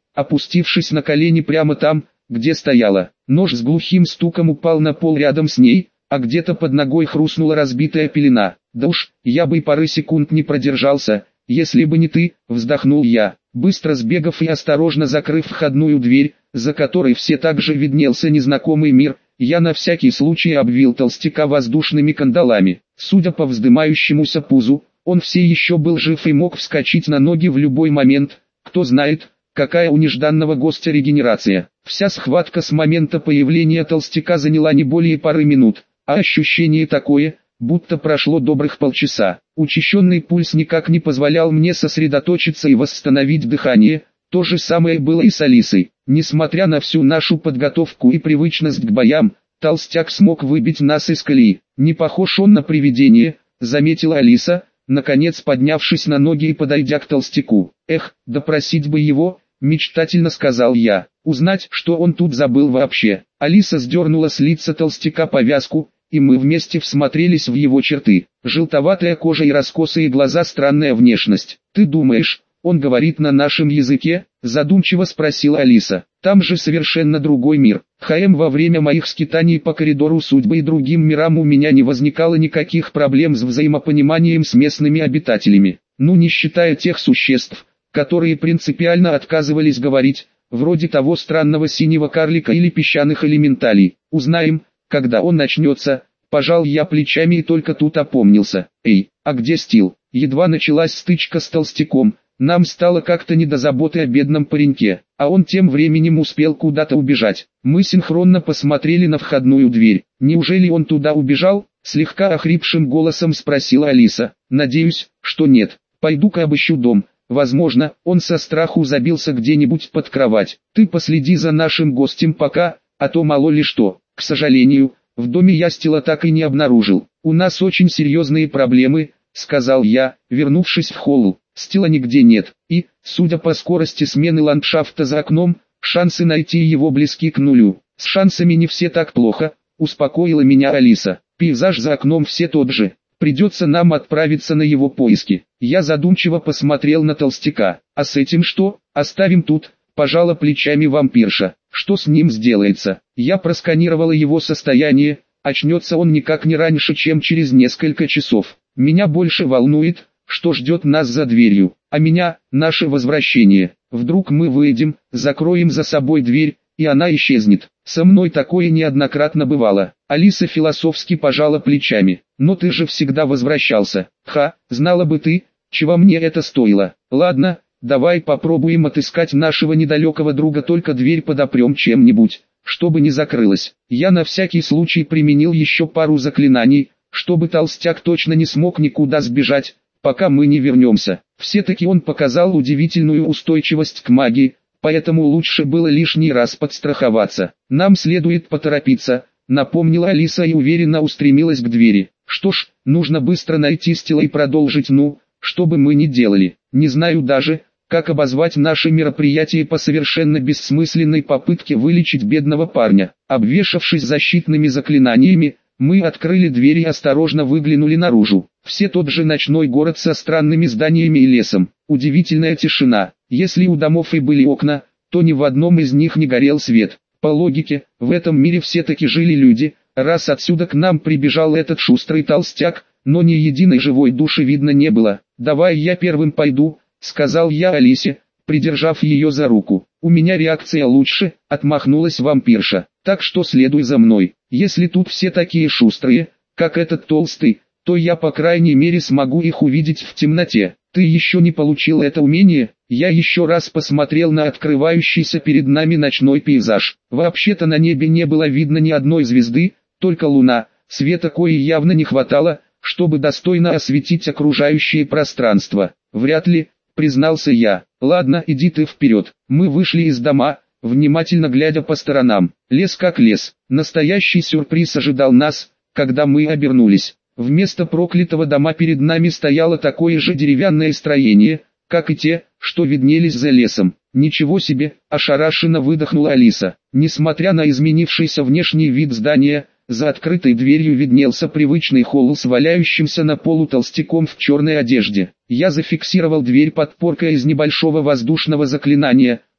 опустившись на колени прямо там, где стояла. Нож с глухим стуком упал на пол рядом с ней, а где-то под ногой хрустнула разбитая пелена. «Да уж, я бы и пары секунд не продержался, если бы не ты», — вздохнул я, быстро сбегав и осторожно закрыв входную дверь, за которой все так же виднелся незнакомый мир. Я на всякий случай обвил толстяка воздушными кандалами. Судя по вздымающемуся пузу, он все еще был жив и мог вскочить на ноги в любой момент. Кто знает, какая у нежданного гостя регенерация. Вся схватка с момента появления толстяка заняла не более пары минут, а ощущение такое, будто прошло добрых полчаса. Учащенный пульс никак не позволял мне сосредоточиться и восстановить дыхание. То же самое было и с Алисой. Несмотря на всю нашу подготовку и привычность к боям, толстяк смог выбить нас из колеи. «Не похож он на привидение», — заметила Алиса, наконец поднявшись на ноги и подойдя к толстяку. «Эх, допросить бы его», — мечтательно сказал я. «Узнать, что он тут забыл вообще». Алиса сдернула с лица толстяка повязку, и мы вместе всмотрелись в его черты. Желтоватая кожа и раскосые глаза, странная внешность. «Ты думаешь, он говорит на нашем языке?» — задумчиво спросила Алиса. «Там же совершенно другой мир. ХМ, во время моих скитаний по коридору судьбы и другим мирам у меня не возникало никаких проблем с взаимопониманием с местными обитателями. Ну, не считая тех существ, которые принципиально отказывались говорить, вроде того странного синего карлика или песчаных элементалей. Узнаем, когда он начнется». Пожал я плечами и только тут опомнился. «Эй, а где Стил?» Едва началась стычка с толстяком, нам стало как-то не до заботы о бедном пареньке, а он тем временем успел куда-то убежать. Мы синхронно посмотрели на входную дверь. «Неужели он туда убежал?» — слегка охрипшим голосом спросила Алиса. «Надеюсь, что нет. Пойду-ка обыщу дом. Возможно, он со страху забился где-нибудь под кровать. Ты последи за нашим гостем пока, а то мало ли что». К сожалению, в доме я Стила так и не обнаружил. «У нас очень серьезные проблемы», — сказал я, вернувшись в холл. Стила нигде нет, и, судя по скорости смены ландшафта за окном, шансы найти его близки к нулю. «С шансами не все так плохо», — успокоила меня Алиса. «Пейзаж за окном все тот же. Придется нам отправиться на его поиски». Я задумчиво посмотрел на толстяка. «А с этим что? Оставим тут», — пожала плечами вампирша. «Что с ним сделается?» Я просканировала его состояние. Очнется он никак не раньше, чем через несколько часов. Меня больше волнует, что ждет нас за дверью, а меня – наше возвращение. Вдруг мы выйдем, закроем за собой дверь, и она исчезнет. Со мной такое неоднократно бывало. Алиса философски пожала плечами. «Но ты же всегда возвращался». «Ха, знала бы ты, чего мне это стоило». «Ладно, давай попробуем отыскать нашего недалекого друга, только дверь подопрем чем-нибудь, чтобы не закрылась». Я на всякий случай применил еще пару заклинаний, чтобы толстяк точно не смог никуда сбежать, пока мы не вернемся. Все-таки он показал удивительную устойчивость к магии, поэтому лучше было лишний раз подстраховаться. «Нам следует поторопиться», — напомнила Алиса и уверенно устремилась к двери. «Что ж, нужно быстро найти Стила и продолжить, ну, что бы мы ни делали. Не знаю даже, как обозвать наше мероприятие по совершенно бессмысленной попытке вылечить бедного парня». Обвешавшись защитными заклинаниями, мы открыли дверь и осторожно выглянули наружу. Все тот же ночной город со странными зданиями и лесом. Удивительная тишина. Если у домов и были окна, то ни в одном из них не горел свет. По логике, в этом мире все-таки жили люди, раз отсюда к нам прибежал этот шустрый толстяк, но ни единой живой души видно не было. «Давай я первым пойду», — сказал я Алисе, придержав ее за руку. «У меня реакция лучше», — отмахнулась вампирша. «Так что следуй за мной. Если тут все такие шустрые, как этот толстый, то я по крайней мере смогу их увидеть в темноте». «Ты еще не получил это умение?» Я еще раз посмотрел на открывающийся перед нами ночной пейзаж. Вообще-то на небе не было видно ни одной звезды, только луна, света коей явно не хватало, чтобы достойно осветить окружающее пространство. «Вряд ли», — признался я. «Ладно, иди ты вперед». Мы вышли из дома, внимательно глядя по сторонам. Лес как лес. Настоящий сюрприз ожидал нас, когда мы обернулись. Вместо проклятого дома перед нами стояло такое же деревянное строение, как и те, что виднелись за лесом. «Ничего себе!» – ошарашенно выдохнула Алиса. Несмотря на изменившийся внешний вид здания, за открытой дверью виднелся привычный холл с валяющимся на полу толстяком в черной одежде. Я зафиксировал дверь подпоркой из небольшого воздушного заклинания,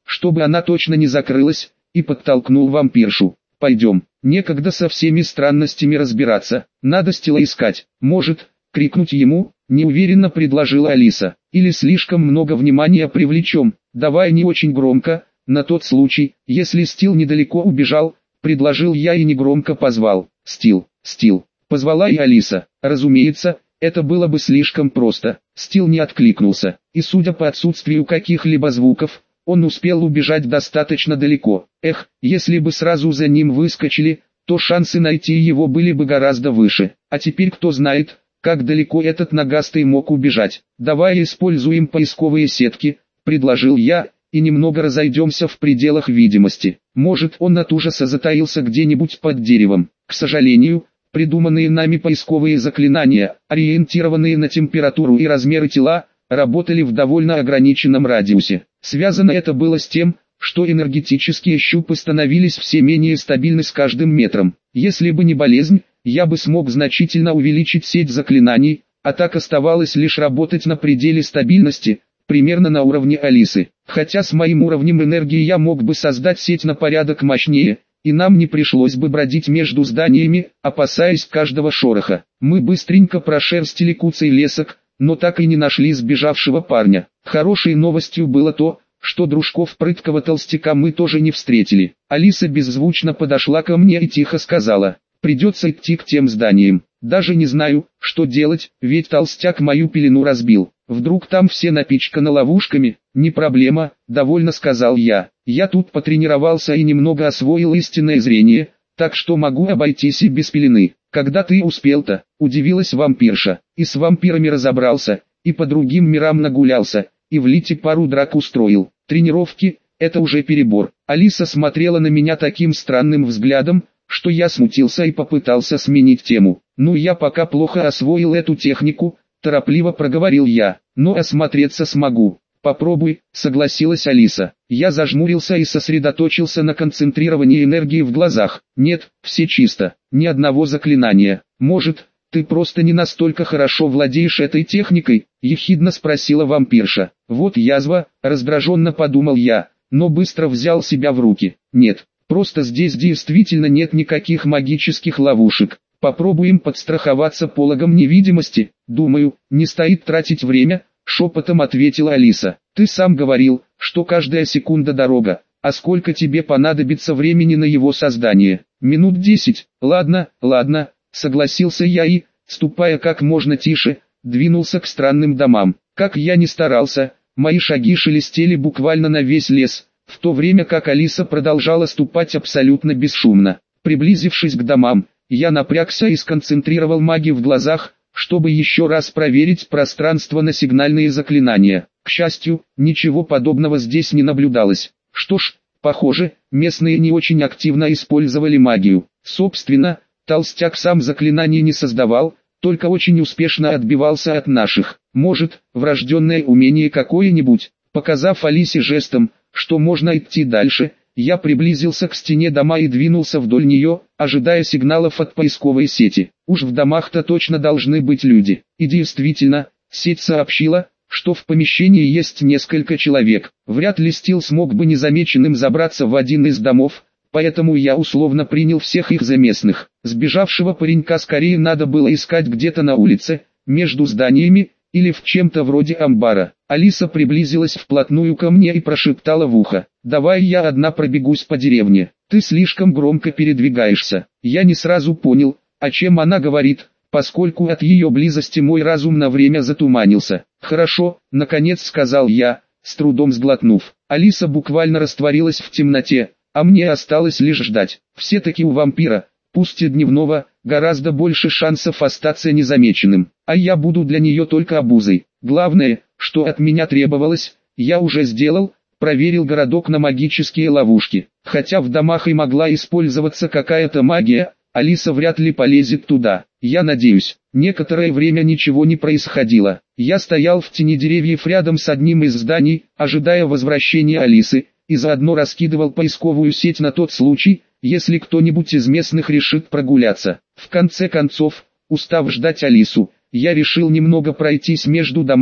чтобы она точно не закрылась, и подтолкнул вампиршу. «Пойдем, некогда со всеми странностями разбираться, надо стила искать, может, крикнуть ему?» — неуверенно предложила Алиса. «Или слишком много внимания привлечем, давай не очень громко, на тот случай, если Стил недалеко убежал», — предложил я и негромко позвал. «Стил, Стил», — позвала и Алиса. Разумеется, это было бы слишком просто. Стил не откликнулся, и судя по отсутствию каких-либо звуков, он успел убежать достаточно далеко. Эх, если бы сразу за ним выскочили, то шансы найти его были бы гораздо выше. А теперь кто знает, как далеко этот нагастый мог убежать. «Давай используем поисковые сетки», — предложил я, — «и немного разойдемся в пределах видимости. Может, он от ужаса затаился где-нибудь под деревом». К сожалению, придуманные нами поисковые заклинания, ориентированные на температуру и размеры тела, работали в довольно ограниченном радиусе. Связано это было с тем, что энергетические щупы становились все менее стабильны с каждым метром. Если бы не болезнь, я бы смог значительно увеличить сеть заклинаний, а так оставалось лишь работать на пределе стабильности, примерно на уровне Алисы. Хотя с моим уровнем энергии я мог бы создать сеть на порядок мощнее, и нам не пришлось бы бродить между зданиями, опасаясь каждого шороха. Мы быстренько прошерстили куцый лесок, но так и не нашли сбежавшего парня. Хорошей новостью было то, что дружков прыткого толстяка мы тоже не встретили. Алиса беззвучно подошла ко мне и тихо сказала: «Придется идти к тем зданиям. Даже не знаю, что делать, ведь толстяк мою пелену разбил. Вдруг там все напичканы ловушками?» «Не проблема», — довольно сказал я. «Я тут потренировался и немного освоил истинное зрение, так что могу обойтись и без пелены». «Когда ты успел-то?» — удивилась вампирша. «И с вампирами разобрался, и по другим мирам нагулялся, и в Лите пару драк устроил. Тренировки — это уже перебор». Алиса смотрела на меня таким странным взглядом, что я смутился и попытался сменить тему. «Ну, я пока плохо освоил эту технику», — торопливо проговорил я, — «но осмотреться смогу». «Попробуй», — согласилась Алиса. Я зажмурился и сосредоточился на концентрировании энергии в глазах. «Нет, все чисто, ни одного заклинания. Может, ты просто не настолько хорошо владеешь этой техникой?» — ехидно спросила вампирша. «Вот язва», — раздраженно подумал я, но быстро взял себя в руки. «Нет, просто здесь действительно нет никаких магических ловушек. Попробуем подстраховаться пологом невидимости. Думаю, не стоит тратить время», — шепотом ответила Алиса. «Ты сам говорил, что каждая секунда дорога, а сколько тебе понадобится времени на его создание?» «Минут десять». «Ладно, ладно», — согласился я и, ступая как можно тише, двинулся к странным домам. Как я ни старался, мои шаги шелестели буквально на весь лес, в то время как Алиса продолжала ступать абсолютно бесшумно. Приблизившись к домам, я напрягся и сконцентрировал магию в глазах, чтобы еще раз проверить пространство на сигнальные заклинания. К счастью, ничего подобного здесь не наблюдалось. Что ж, похоже, местные не очень активно использовали магию. Собственно, толстяк сам заклинаний не создавал, только очень успешно отбивался от наших. Может, врожденное умение какое-нибудь. Показав Алисе жестом, что можно идти дальше, я приблизился к стене дома и двинулся вдоль нее, ожидая сигналов от поисковой сети. Уж в домах-то точно должны быть люди. И действительно, сеть сообщила, что в помещении есть несколько человек. Вряд ли Стил смог бы незамеченным забраться в один из домов, поэтому я условно принял всех их за местных. Сбежавшего паренька скорее надо было искать где-то на улице, между зданиями, или в чем-то вроде амбара. Алиса приблизилась вплотную ко мне и прошептала в ухо: «Давай я одна пробегусь по деревне, ты слишком громко передвигаешься». Я не сразу понял, о чем она говорит, поскольку от ее близости мой разум на время затуманился. «Хорошо», — наконец сказал я, с трудом сглотнув. Алиса буквально растворилась в темноте, а мне осталось лишь ждать. Все-таки у вампира, пусть и дневного, гораздо больше шансов остаться незамеченным, а я буду для нее только обузой. Главное, что от меня требовалось, я уже сделал, проверил городок на магические ловушки. Хотя в домах и могла использоваться какая-то магия, Алиса вряд ли полезет туда. Я надеюсь. Некоторое время ничего не происходило. Я стоял в тени деревьев рядом с одним из зданий, ожидая возвращения Алисы, и заодно раскидывал поисковую сеть на тот случай, если кто-нибудь из местных решит прогуляться. В конце концов, устав ждать Алису, я решил немного пройтись между домами,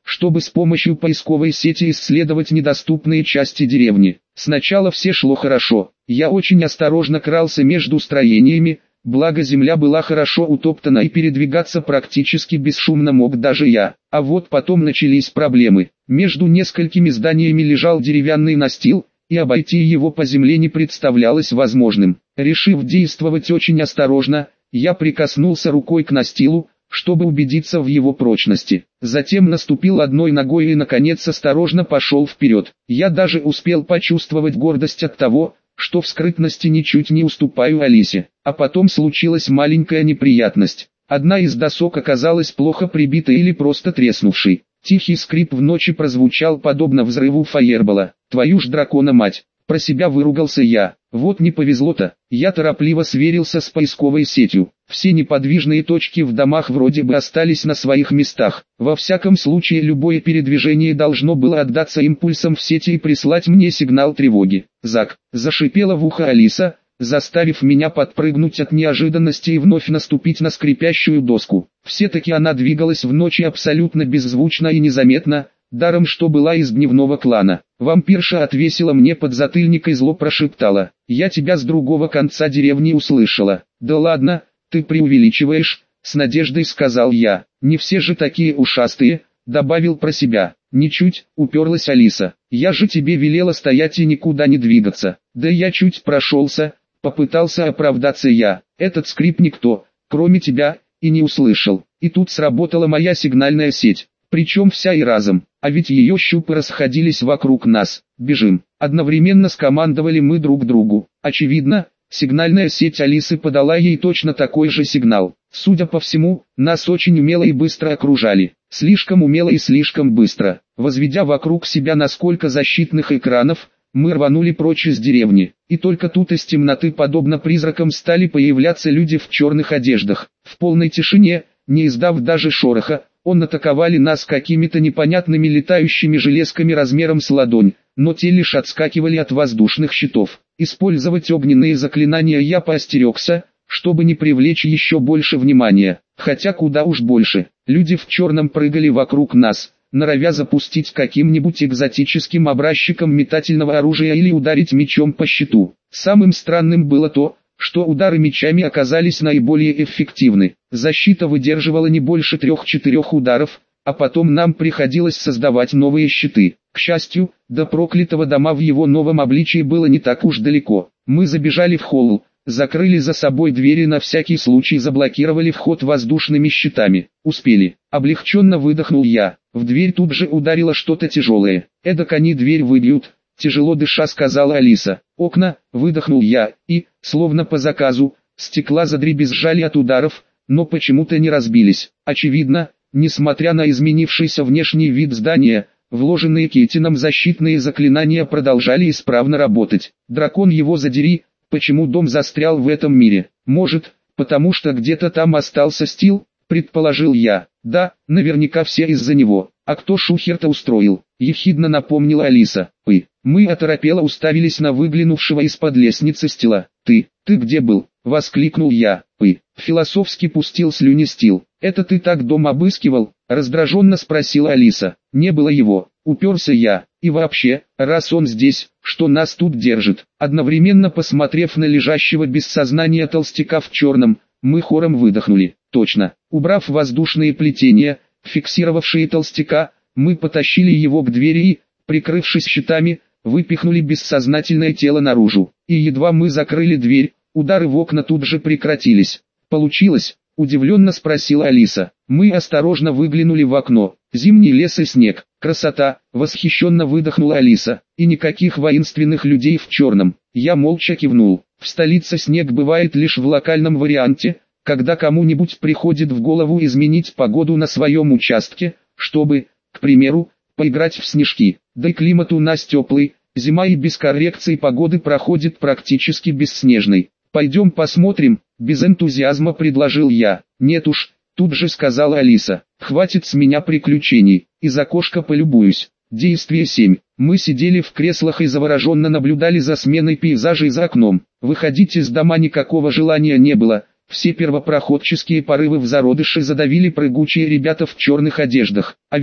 чтобы с помощью поисковой сети исследовать недоступные части деревни. Сначала все шло хорошо. Я очень осторожно крался между строениями, благо земля была хорошо утоптана и передвигаться практически бесшумно мог даже я. А вот потом начались проблемы. Между несколькими зданиями лежал деревянный настил, и обойти его по земле не представлялось возможным. Решив действовать очень осторожно, я прикоснулся рукой к настилу, чтобы убедиться в его прочности. Затем наступил одной ногой и наконец осторожно пошел вперед. Я даже успел почувствовать гордость от того, что в скрытности ничуть не уступаю Алисе. А потом случилась маленькая неприятность. Одна из досок оказалась плохо прибитой или просто треснувшей. Тихий скрип в ночи прозвучал подобно взрыву фаербола. «Твою ж дракона мать!» Про себя выругался я. Вот не повезло-то. Я торопливо сверился с поисковой сетью. Все неподвижные точки в домах вроде бы остались на своих местах. Во всяком случае любое передвижение должно было отдаться импульсом в сети и прислать мне сигнал тревоги. «Зак!» — зашипела в ухо Алиса, заставив меня подпрыгнуть от неожиданности и вновь наступить на скрипящую доску. Все-таки она двигалась в ночи абсолютно беззвучно и незаметно, даром что была из дневного клана. Вампирша отвесила мне подзатыльник и зло прошептала: «Я тебя с другого конца деревни услышала». «Да ладно, ты преувеличиваешь», — с надеждой сказал я. «Не все же такие ушастые», — добавил про себя. «Ничуть», — уперлась Алиса. «Я же тебе велела стоять и никуда не двигаться». «Да я чуть прошелся», — попытался оправдаться я. «Этот скрип никто, кроме тебя, и не услышал». И тут сработала моя сигнальная сеть. Причем вся и разом, а ведь ее щупы расходились вокруг нас. «Бежим!» Одновременно скомандовали мы друг другу. Очевидно, сигнальная сеть Алисы подала ей точно такой же сигнал. Судя по всему, нас очень умело и быстро окружали. Слишком умело и слишком быстро. Возведя вокруг себя насколько защитных экранов, мы рванули прочь из деревни. И только тут из темноты подобно призракам стали появляться люди в черных одеждах. В полной тишине, не издав даже шороха, он атаковали нас какими-то непонятными летающими железками размером с ладонь, но те лишь отскакивали от воздушных щитов. Использовать огненные заклинания я поостерегся, чтобы не привлечь еще больше внимания, хотя куда уж больше. Люди в черном прыгали вокруг нас, норовя запустить каким-нибудь экзотическим образчиком метательного оружия или ударить мечом по щиту. Самым странным было то, что удары мечами оказались наиболее эффективны. Защита выдерживала не больше трех-четырех ударов, а потом нам приходилось создавать новые щиты. К счастью, до проклятого дома в его новом обличии было не так уж далеко. Мы забежали в холл, закрыли за собой двери, на всякий случай заблокировали вход воздушными щитами. Успели. Облегченно выдохнул я. В дверь тут же ударило что-то тяжелое. «Эдак они дверь выбьют», — тяжело дыша сказала Алиса. «Окна», — выдохнул я, и, словно по заказу, стекла задребезжали от ударов, но почему-то не разбились. Очевидно, несмотря на изменившийся внешний вид здания, вложенные Кетином защитные заклинания продолжали исправно работать. Дракон его задери, почему дом застрял в этом мире? Может, потому что где-то там остался Стил, предположил я. Да, наверняка все из-за него. А кто шухер-то устроил? Ехидно напомнила Алиса. Пы. Мы оторопело уставились на выглянувшего из-под лестницы Стила. Ты, ты где был? Воскликнул я. Пы. Философски пустил слюни Стил. Это ты так дом обыскивал? Раздраженно спросила Алиса. Не было его. Уперся я. И вообще, раз он здесь, что нас тут держит? Одновременно посмотрев на лежащего без сознания толстяка в черном, мы хором выдохнули. Точно. Убрав воздушные плетения, фиксировавшие толстяка, мы потащили его к двери и, прикрывшись щитами, выпихнули бессознательное тело наружу. И едва мы закрыли дверь, удары в окна тут же прекратились. «Получилось?» – удивленно спросила Алиса. Мы осторожно выглянули в окно. Зимний лес и снег. «Красота!» – восхищенно выдохнула Алиса. «И никаких воинственных людей в черном». Я молча кивнул. В столице снег бывает лишь в локальном варианте, когда кому-нибудь приходит в голову изменить погоду на своем участке, чтобы, к примеру, поиграть в снежки. Да и климат у нас теплый, зима и без коррекции погоды проходит практически бесснежной. «Пойдем посмотрим», — без энтузиазма предложил я. «Нет уж», — тут же сказала Алиса. «Хватит с меня приключений, из окошка полюбуюсь». Действие семь. Мы сидели в креслах и завороженно наблюдали за сменой пейзажей за окном. Выходить из дома никакого желания не было. Все первопроходческие порывы в зародыше задавили прыгучие ребята в черных одеждах. А ведь,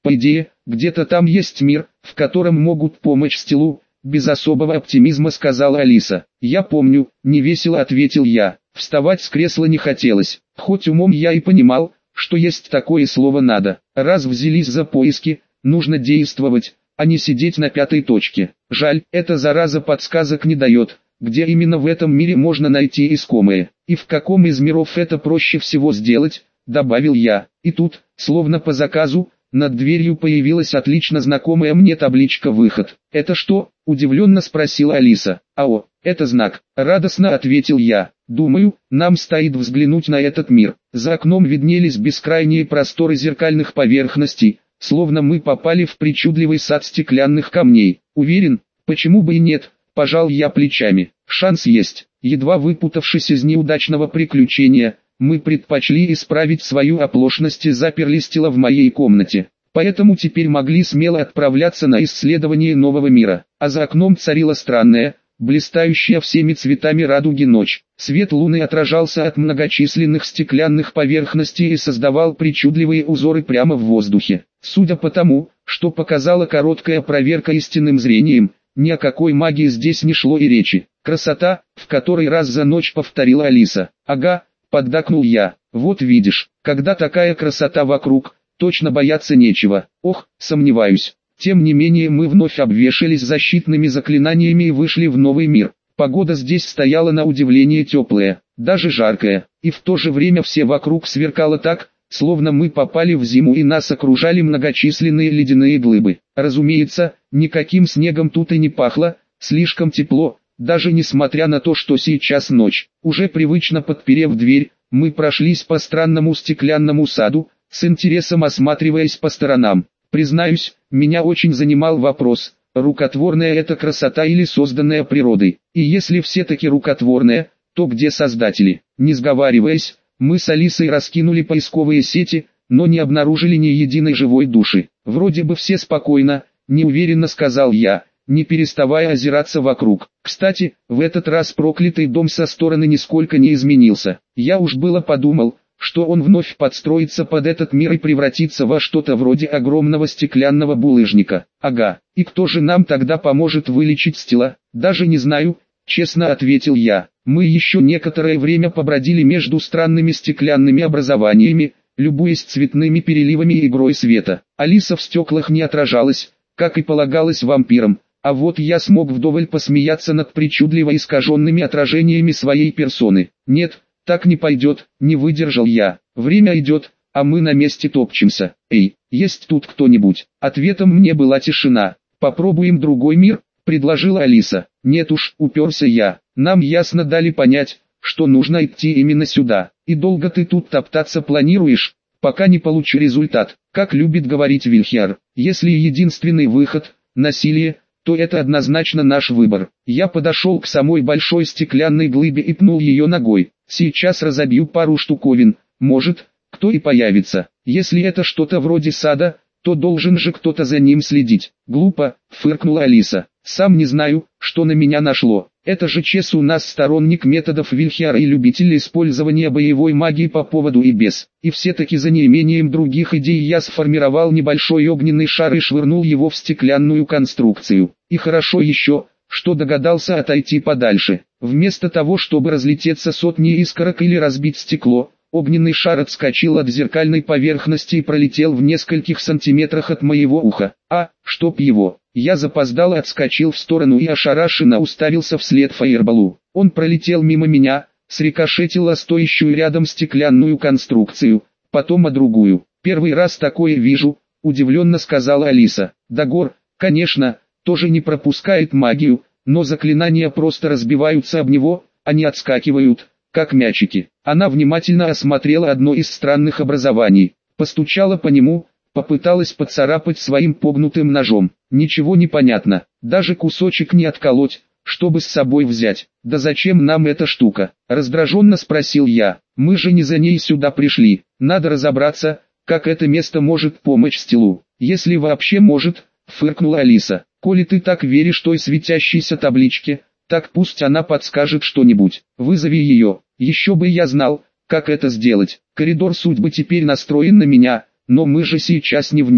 По идее, где-то там есть мир, в котором могут помочь стилу, без особого оптимизма сказала Алиса. Я помню, невесело ответил я. Вставать с кресла не хотелось, хоть умом я и понимал, что есть такое слово «надо». Раз взялись за поиски, нужно действовать, а не сидеть на пятой точке. Жаль, эта зараза подсказок не дает, где именно в этом мире можно найти искомое, и в каком из миров это проще всего сделать, добавил я. И тут, словно по заказу, над дверью появилась отлично знакомая мне табличка «Выход». «Это что?» – удивленно спросила Алиса. «Ао, это знак», – радостно ответил я. «Думаю, нам стоит взглянуть на этот мир». За окном виднелись бескрайние просторы зеркальных поверхностей, словно мы попали в причудливый сад стеклянных камней. Уверен, почему бы и нет, пожал я плечами. Шанс есть. Едва выпутавшись из неудачного приключения, мы предпочли исправить свою оплошность и заперли Стила в моей комнате. Поэтому теперь могли смело отправляться на исследование нового мира. А за окном царила странная, блистающая всеми цветами радуги ночь. Свет луны отражался от многочисленных стеклянных поверхностей и создавал причудливые узоры прямо в воздухе. Судя по тому, что показала короткая проверка истинным зрением, ни о какой магии здесь не шло и речи. «Красота», в который раз за ночь повторила Алиса. «Ага», поддакнул я. «Вот видишь, когда такая красота вокруг, точно бояться нечего». «Ох, сомневаюсь». Тем не менее мы вновь обвешались защитными заклинаниями и вышли в новый мир. Погода здесь стояла на удивление теплая, даже жаркая, и в то же время все вокруг сверкало так, словно мы попали в зиму и нас окружали многочисленные ледяные глыбы. Разумеется, никаким снегом тут и не пахло, слишком тепло, даже несмотря на то, что сейчас ночь. Уже привычно подперев дверь, мы прошлись по странному стеклянному саду, с интересом осматриваясь по сторонам. Признаюсь, меня очень занимал вопрос, рукотворная это красота или созданная природой. И если все-таки рукотворная, то где создатели? Не сговариваясь, мы с Алисой раскинули поисковые сети, но не обнаружили ни единой живой души. Вроде бы все спокойно, неуверенно сказал я, не переставая озираться вокруг. Кстати, в этот раз проклятый дом со стороны нисколько не изменился. Я уж было подумал, что он вновь подстроится под этот мир и превратится во что-то вроде огромного стеклянного булыжника. Ага, и кто же нам тогда поможет вылечить Стила? Даже не знаю, честно ответил я. Мы еще некоторое время побродили между странными стеклянными образованиями, любуясь цветными переливами и игрой света. Алиса в стеклах не отражалась, как и полагалось вампирам, а вот я смог вдоволь посмеяться над причудливо искаженными отражениями своей персоны. Нет, так не пойдет, не выдержал я. Время идет, а мы на месте топчемся. Эй, есть тут кто-нибудь? Ответом мне была тишина. Попробуем другой мир, предложила Алиса. Нет уж, уперся я. Нам ясно дали понять, что нужно идти именно сюда. И долго ты тут топтаться планируешь, пока не получу результат. Как любит говорить Вильхиар, если единственный выход – насилие, то это однозначно наш выбор. Я подошел к самой большой стеклянной глыбе и пнул ее ногой. Сейчас разобью пару штуковин, может, кто и появится. Если это что-то вроде сада, то должен же кто-то за ним следить. Глупо, фыркнула Алиса. Сам не знаю, что на меня нашло. Это же Чес у нас сторонник методов Вильхиара и любитель использования боевой магии по поводу и без. И все-таки за неимением других идей я сформировал небольшой огненный шар и швырнул его в стеклянную конструкцию. И хорошо еще, что догадался отойти подальше. Вместо того, чтобы разлететься сотни искорок или разбить стекло, огненный шар отскочил от зеркальной поверхности и пролетел в нескольких сантиметрах от моего уха. А, чтоб его! Я запоздало отскочил в сторону и ошарашенно уставился вслед фаерболу. Он пролетел мимо меня, срикошетил о стоящую рядом стеклянную конструкцию, потом о другую. «Первый раз такое вижу», — удивленно сказала Алиса. «Дагор, конечно, тоже не пропускает магию, но заклинания просто разбиваются об него, а не отскакивают, как мячики». Она внимательно осмотрела одно из странных образований, постучала по нему, попыталась поцарапать своим погнутым ножом. Ничего не понятно, даже кусочек не отколоть, чтобы с собой взять. «Да зачем нам эта штука?» – раздраженно спросил я. «Мы же не за ней сюда пришли. Надо разобраться, как это место может помочь Стилу. Если вообще может», – фыркнула Алиса. «Коли ты так веришь той светящейся табличке, так пусть она подскажет что-нибудь. Вызови ее. Еще бы я знал, как это сделать. Коридор судьбы теперь настроен на меня, но мы же сейчас не в нем.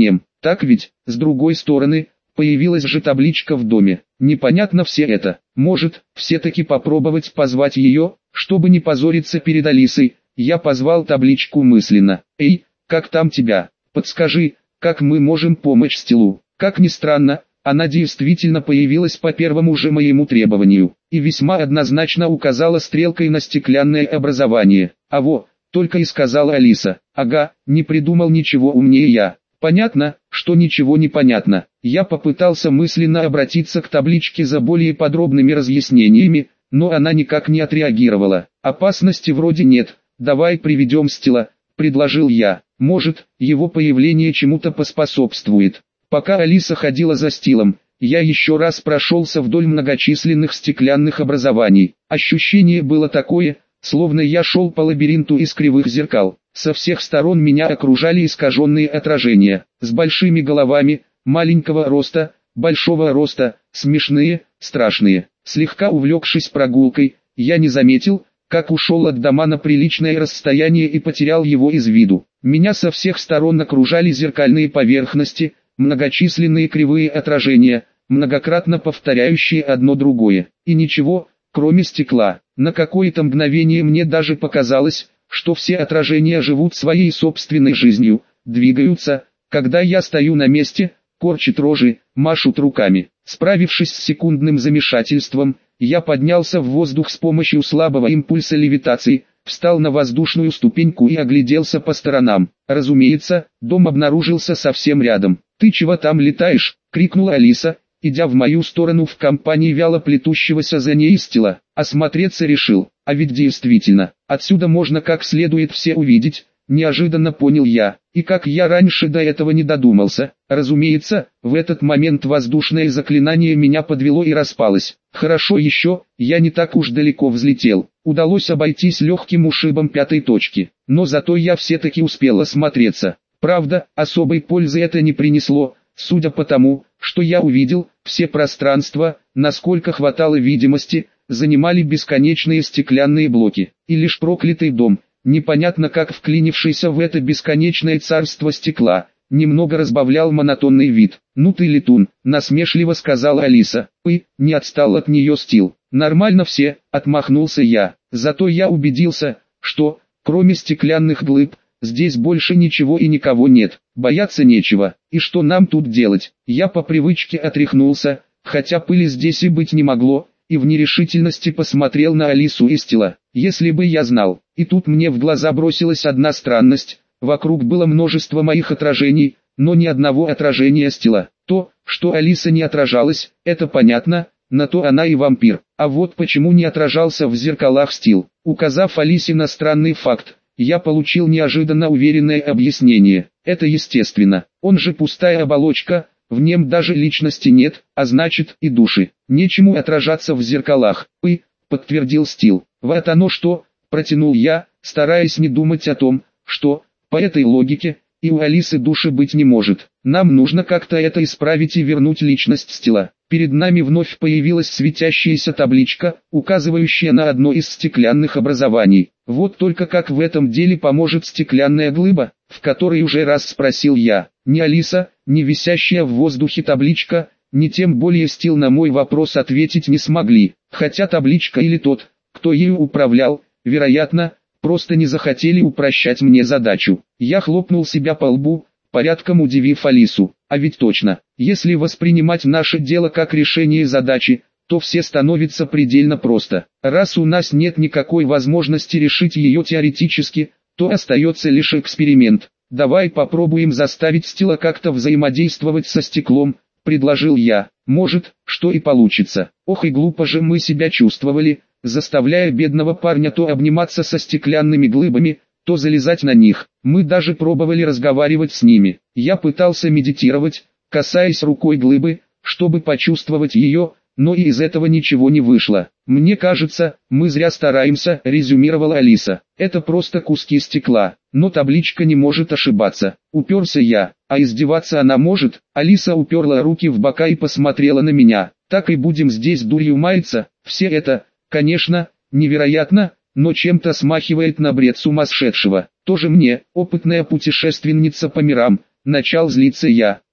Так ведь, с другой стороны, появилась же табличка в доме. Непонятно все это. Может, все-таки попробовать позвать ее, чтобы не позориться перед Алисой. Я позвал табличку мысленно. «Эй, как там тебя? Подскажи, как мы можем помочь Стилу?» Как ни странно, она действительно появилась по первому же моему требованию, и весьма однозначно указала стрелкой на стеклянное образование. «А во!» — только и сказала Алиса. «Ага, не придумал ничего умнее я». Понятно, что ничего не понятно. Я попытался мысленно обратиться к табличке за более подробными разъяснениями, но она никак не отреагировала. «Опасности вроде нет, давай приведем Стила», — предложил я. «Может, его появление чему-то поспособствует». Пока Алиса ходила за Стилом, я еще раз прошелся вдоль многочисленных стеклянных образований. Ощущение было такое, словно я шел по лабиринту из кривых зеркал. Со всех сторон меня окружали искаженные отражения, с большими головами, маленького роста, большого роста, смешные, страшные. Слегка увлекшись прогулкой, я не заметил, как ушел от дома на приличное расстояние и потерял его из виду. Меня со всех сторон окружали зеркальные поверхности, многочисленные кривые отражения, многократно повторяющие одно другое, и ничего, кроме стекла. На какое-то мгновение мне даже показалось, что все отражения живут своей собственной жизнью, двигаются, когда я стою на месте, корчат рожи, машут руками. Справившись с секундным замешательством, я поднялся в воздух с помощью слабого импульса левитации, встал на воздушную ступеньку и огляделся по сторонам. Разумеется, дом обнаружился совсем рядом. «Ты чего там летаешь?» — крикнула Алиса, идя в мою сторону в компании вяло плетущегося за ней Стила. Осмотреться решил, а ведь действительно, отсюда можно как следует все увидеть, неожиданно понял я, и как я раньше до этого не додумался. Разумеется, в этот момент воздушное заклинание меня подвело и распалось. Хорошо еще, я не так уж далеко взлетел, удалось обойтись легким ушибом пятой точки, но зато я все-таки успел осмотреться. Правда, особой пользы это не принесло, судя по тому, что я увидел, все пространства, насколько хватало видимости, занимали бесконечные стеклянные блоки, и лишь проклятый дом, непонятно как вклинившийся в это бесконечное царство стекла, немного разбавлял монотонный вид. «Ну ты летун», — насмешливо сказала Алиса. «Ой», — не отстал от нее Стил. «Нормально все», — отмахнулся я. «Зато я убедился, что, кроме стеклянных глыб, здесь больше ничего и никого нет, бояться нечего. И что нам тут делать?» Я по привычке отряхнулся, хотя пыли здесь и быть не могло, и в нерешительности посмотрел на Алису и Стила. Если бы я знал. И тут мне в глаза бросилась одна странность. Вокруг было множество моих отражений, но ни одного отражения Стила. То, что Алиса не отражалась, это понятно, на то она и вампир. А вот почему не отражался в зеркалах Стил. Указав Алисе на странный факт, я получил неожиданно уверенное объяснение. Это естественно, он же пустая оболочка, в нем даже личности нет, а значит и души. Нечему отражаться в зеркалах. «И», — подтвердил Стил. «Вот оно что», — протянул я, стараясь не думать о том, что, по этой логике, и у Алисы души быть не может. Нам нужно как-то это исправить и вернуть личность Стила. Перед нами вновь появилась светящаяся табличка, указывающая на одно из стеклянных образований. Вот только как в этом деле поможет стеклянная глыба, в которой уже раз спросил я. Ни Алиса, ни висящая в воздухе табличка, ни тем более Стил на мой вопрос ответить не смогли. Хотя табличка или тот, кто ею управлял, вероятно, просто не захотели упрощать мне задачу. Я хлопнул себя по лбу, порядком удивив Алису. А ведь точно, если воспринимать наше дело как решение задачи, то все становится предельно просто. Раз у нас нет никакой возможности решить ее теоретически, то остается лишь эксперимент. «Давай попробуем заставить Стила как-то взаимодействовать со стеклом», — предложил я. «Может, что и получится». Ох и глупо же мы себя чувствовали, заставляя бедного парня то обниматься со стеклянными глыбами, то залезать на них. Мы даже пробовали разговаривать с ними. Я пытался медитировать, касаясь рукой глыбы, чтобы почувствовать ее, но и из этого ничего не вышло. «Мне кажется, мы зря стараемся», — резюмировала Алиса. «Это просто куски стекла, но табличка не может ошибаться». Уперся я, а издеваться она может. Алиса уперла руки в бока и посмотрела на меня. «Так и будем здесь дурью маяться, все это, конечно, невероятно, но чем-то смахивает на бред сумасшедшего. Тоже мне, опытная путешественница по мирам». Начал злиться я.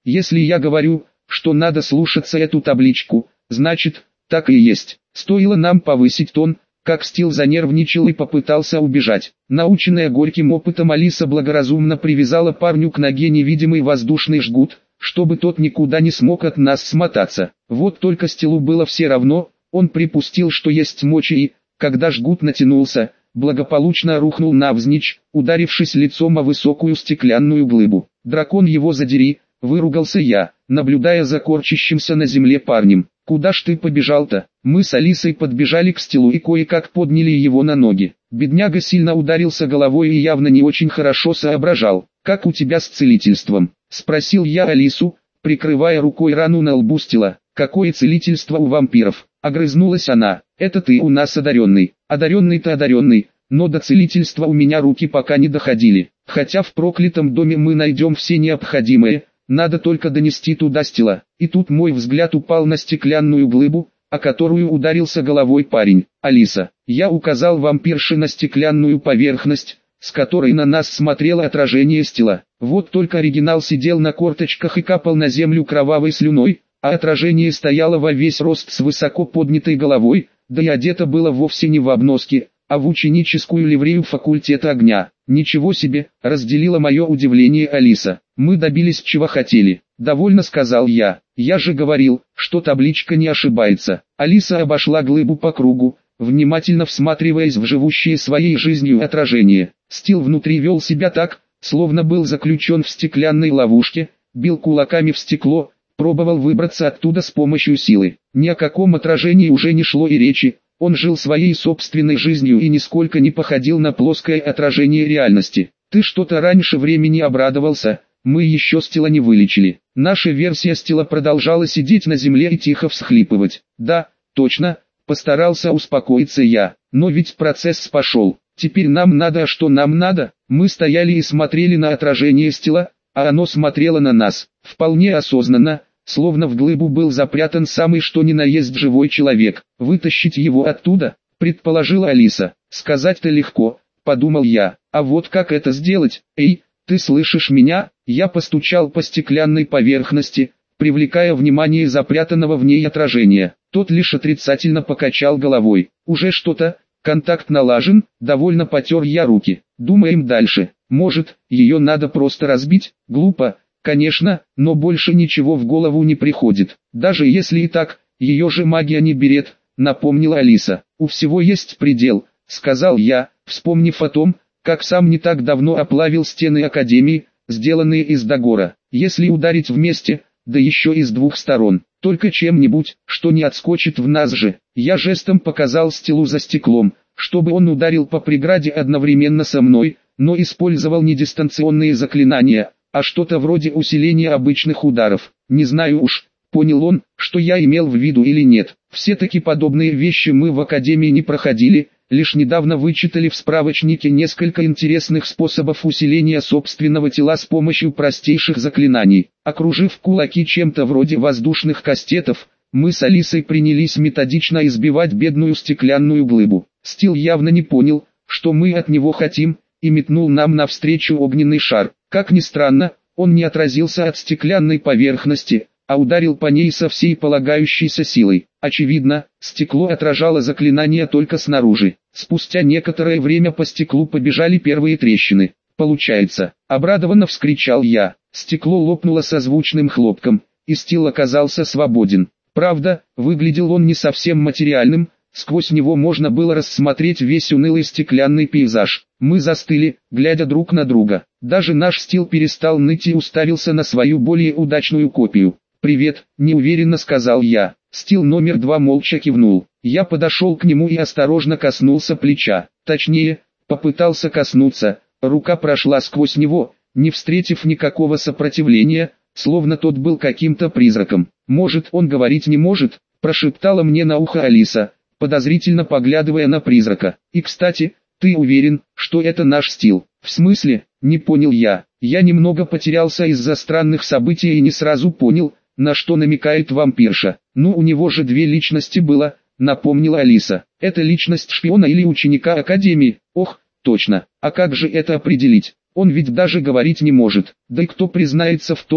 Если я говорю, что надо слушаться эту табличку, значит, так и есть. Стоило нам повысить тон, как Стил занервничал и попытался убежать. Наученная горьким опытом, Алиса благоразумно привязала парню к ноге невидимый воздушный жгут, чтобы тот никуда не смог от нас смотаться. Вот только Стилу было все равно, он припустил, что есть мочи, и, когда жгут натянулся, благополучно рухнул навзничь, ударившись лицом о высокую стеклянную глыбу. «Дракон его задери!» — выругался я, наблюдая за корчащимся на земле парнем. «Куда ж ты побежал-то?» Мы с Алисой подбежали к Стилу и кое-как подняли его на ноги. Бедняга сильно ударился головой и явно не очень хорошо соображал. «Как у тебя с целительством?» — спросил я Алису, прикрывая рукой рану на лбу Стила. «Какое целительство у вампиров?» — огрызнулась она. «Это ты у нас одаренный». «Одаренный-то одаренный, но до целительства у меня руки пока не доходили. Хотя в проклятом доме мы найдем все необходимое, надо только донести туда Стила». И тут мой взгляд упал на стеклянную глыбу, о которую ударился головой парень. «Алиса». Я указал вампирше на стеклянную поверхность, с которой на нас смотрело отражение Стила. Вот только оригинал сидел на корточках и капал на землю кровавой слюной, а отражение стояло во весь рост с высоко поднятой головой, да и одето было вовсе не в обноски, а в ученическую ливрею факультета огня. «Ничего себе!» — разделила мое удивление Алиса. «Мы добились чего хотели». «Довольно», — сказал я. «Я же говорил, что табличка не ошибается». Алиса обошла глыбу по кругу, внимательно всматриваясь в живущее своей жизнью отражение. Стил внутри вел себя так, словно был заключен в стеклянной ловушке, бил кулаками в стекло, пробовал выбраться оттуда с помощью силы. Ни о каком отражении уже не шло и речи, он жил своей собственной жизнью и нисколько не походил на плоское отражение реальности. «Ты что-то раньше времени обрадовался, мы еще Стила не вылечили». Наша версия Стила продолжала сидеть на земле и тихо всхлипывать. «Да, точно», постарался успокоиться я, «но ведь процесс пошел. Теперь нам надо, а что нам надо?» Мы стояли и смотрели на отражение Стила, а оно смотрело на нас, вполне осознанно, словно в глыбу был запрятан самый что ни на есть живой человек. «Вытащить его оттуда?» — предположила Алиса. «Сказать-то легко», — подумал я, «а вот как это сделать?» «Эй, ты слышишь меня?» Я постучал по стеклянной поверхности, привлекая внимание запрятанного в ней отражения. Тот лишь отрицательно покачал головой. «Уже что-то, контакт налажен», — довольно потер я руки. «Думаем дальше. Может, ее надо просто разбить?» Глупо, конечно, но больше ничего в голову не приходит. «Даже если и так, ее же магия не берет», — напомнила Алиса. «У всего есть предел», — сказал я, вспомнив о том, как сам не так давно оплавил стены Академии, сделанные из дагора. «Если ударить вместе, да еще и с двух сторон, только чем-нибудь, что не отскочит в нас же». Я жестом показал Стилу за стеклом, чтобы он ударил по преграде одновременно со мной, но использовал не дистанционные заклинания, а что-то вроде усиления обычных ударов. Не знаю уж, понял он, что я имел в виду или нет. Все-таки подобные вещи мы в Академии не проходили, лишь недавно вычитали в справочнике несколько интересных способов усиления собственного тела с помощью простейших заклинаний. Окружив кулаки чем-то вроде воздушных кастетов, мы с Алисой принялись методично избивать бедную стеклянную глыбу. Стил явно не понял, что мы от него хотим, и метнул нам навстречу огненный шар. Как ни странно, он не отразился от стеклянной поверхности, а ударил по ней со всей полагающейся силой. Очевидно, стекло отражало заклинание только снаружи. Спустя некоторое время по стеклу побежали первые трещины. «Получается!» — обрадованно вскричал я. Стекло лопнуло со звучным хлопком, и Стил оказался свободен. Правда, выглядел он не совсем материальным, сквозь него можно было рассмотреть весь унылый стеклянный пейзаж. Мы застыли, глядя друг на друга. Даже наш Стил перестал ныть и уставился на свою более удачную копию. «Привет», — неуверенно сказал я. Стил номер два молча кивнул. Я подошел к нему и осторожно коснулся плеча. Точнее, попытался коснуться. Рука прошла сквозь него, не встретив никакого сопротивления, словно тот был каким-то призраком. «Может, он говорить не может?» — прошептала мне на ухо Алиса, подозрительно поглядывая на призрака. «И кстати, ты уверен, что это наш Стил?» «В смысле?» — не понял я. Я немного потерялся из-за странных событий и не сразу понял, на что намекает вампирша. «Ну, у него же две личности было», — напомнила Алиса. «Это личность шпиона или ученика Академии?» «Ох, точно. А как же это определить? Он ведь даже говорить не может. Да и кто признается в том,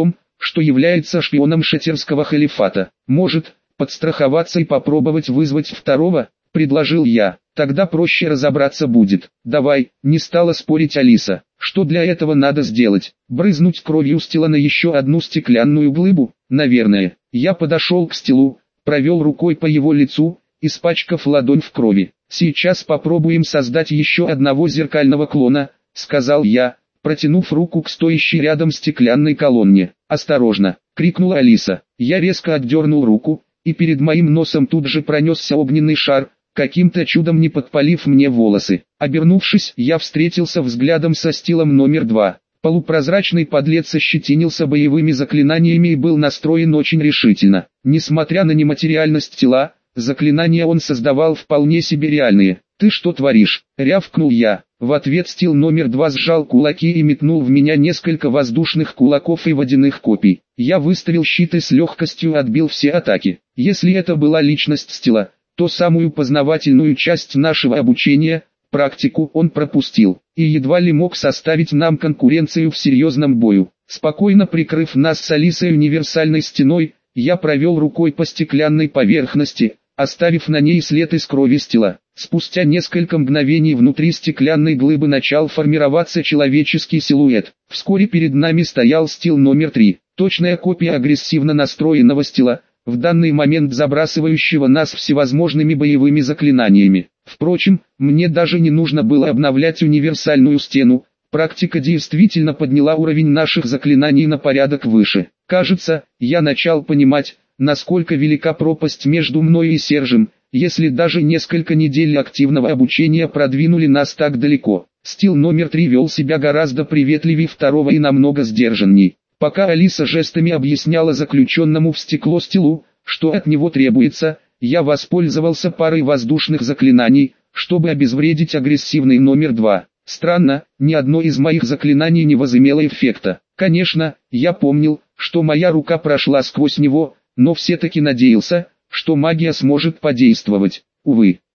что является шпионом шатерского халифата. Может, подстраховаться и попробовать вызвать второго, предложил я. Тогда проще разобраться будет. Давай, не стала спорить Алиса. Что для этого надо сделать? Брызнуть кровью стила на еще одну стеклянную глыбу? Наверное. Я подошел к стилу, провел рукой по его лицу, испачкав ладонь в крови. Сейчас попробуем создать еще одного зеркального клона, сказал я, протянув руку к стоящей рядом стеклянной колонне. «Осторожно!» — крикнула Алиса. Я резко отдернул руку, и перед моим носом тут же пронесся огненный шар, каким-то чудом не подпалив мне волосы. Обернувшись, я встретился взглядом со стилом номер два. Полупрозрачный подлец ощетинился боевыми заклинаниями и был настроен очень решительно. Несмотря на нематериальность тела, заклинания он создавал вполне себе реальные. «Ты что творишь?» — рявкнул я. В ответ стил номер два сжал кулаки и метнул в меня несколько воздушных кулаков и водяных копий. Я выставил щит и с легкостью отбил все атаки. Если это была личность стила, то самую познавательную часть нашего обучения, практику, он пропустил, и едва ли мог составить нам конкуренцию в серьезном бою. Спокойно прикрыв нас с Алисой универсальной стеной, я провел рукой по стеклянной поверхности, оставив на ней след из крови стила. Спустя несколько мгновений внутри стеклянной глыбы начал формироваться человеческий силуэт. Вскоре перед нами стоял стил номер три, точная копия агрессивно настроенного стила, в данный момент забрасывающего нас всевозможными боевыми заклинаниями. Впрочем, мне даже не нужно было обновлять универсальную стену, практика действительно подняла уровень наших заклинаний на порядок выше. Кажется, я начал понимать, насколько велика пропасть между мной и Сержем, если даже несколько недель активного обучения продвинули нас так далеко. Стил номер три вел себя гораздо приветливее второго и намного сдержанней. Пока Алиса жестами объясняла заключенному в стекло стилу, что от него требуется, я воспользовался парой воздушных заклинаний, чтобы обезвредить агрессивный номер два. Странно, ни одно из моих заклинаний не возымело эффекта. Конечно, я помнил, что моя рука прошла сквозь него, но все-таки надеялся, что магия сможет подействовать. Увы.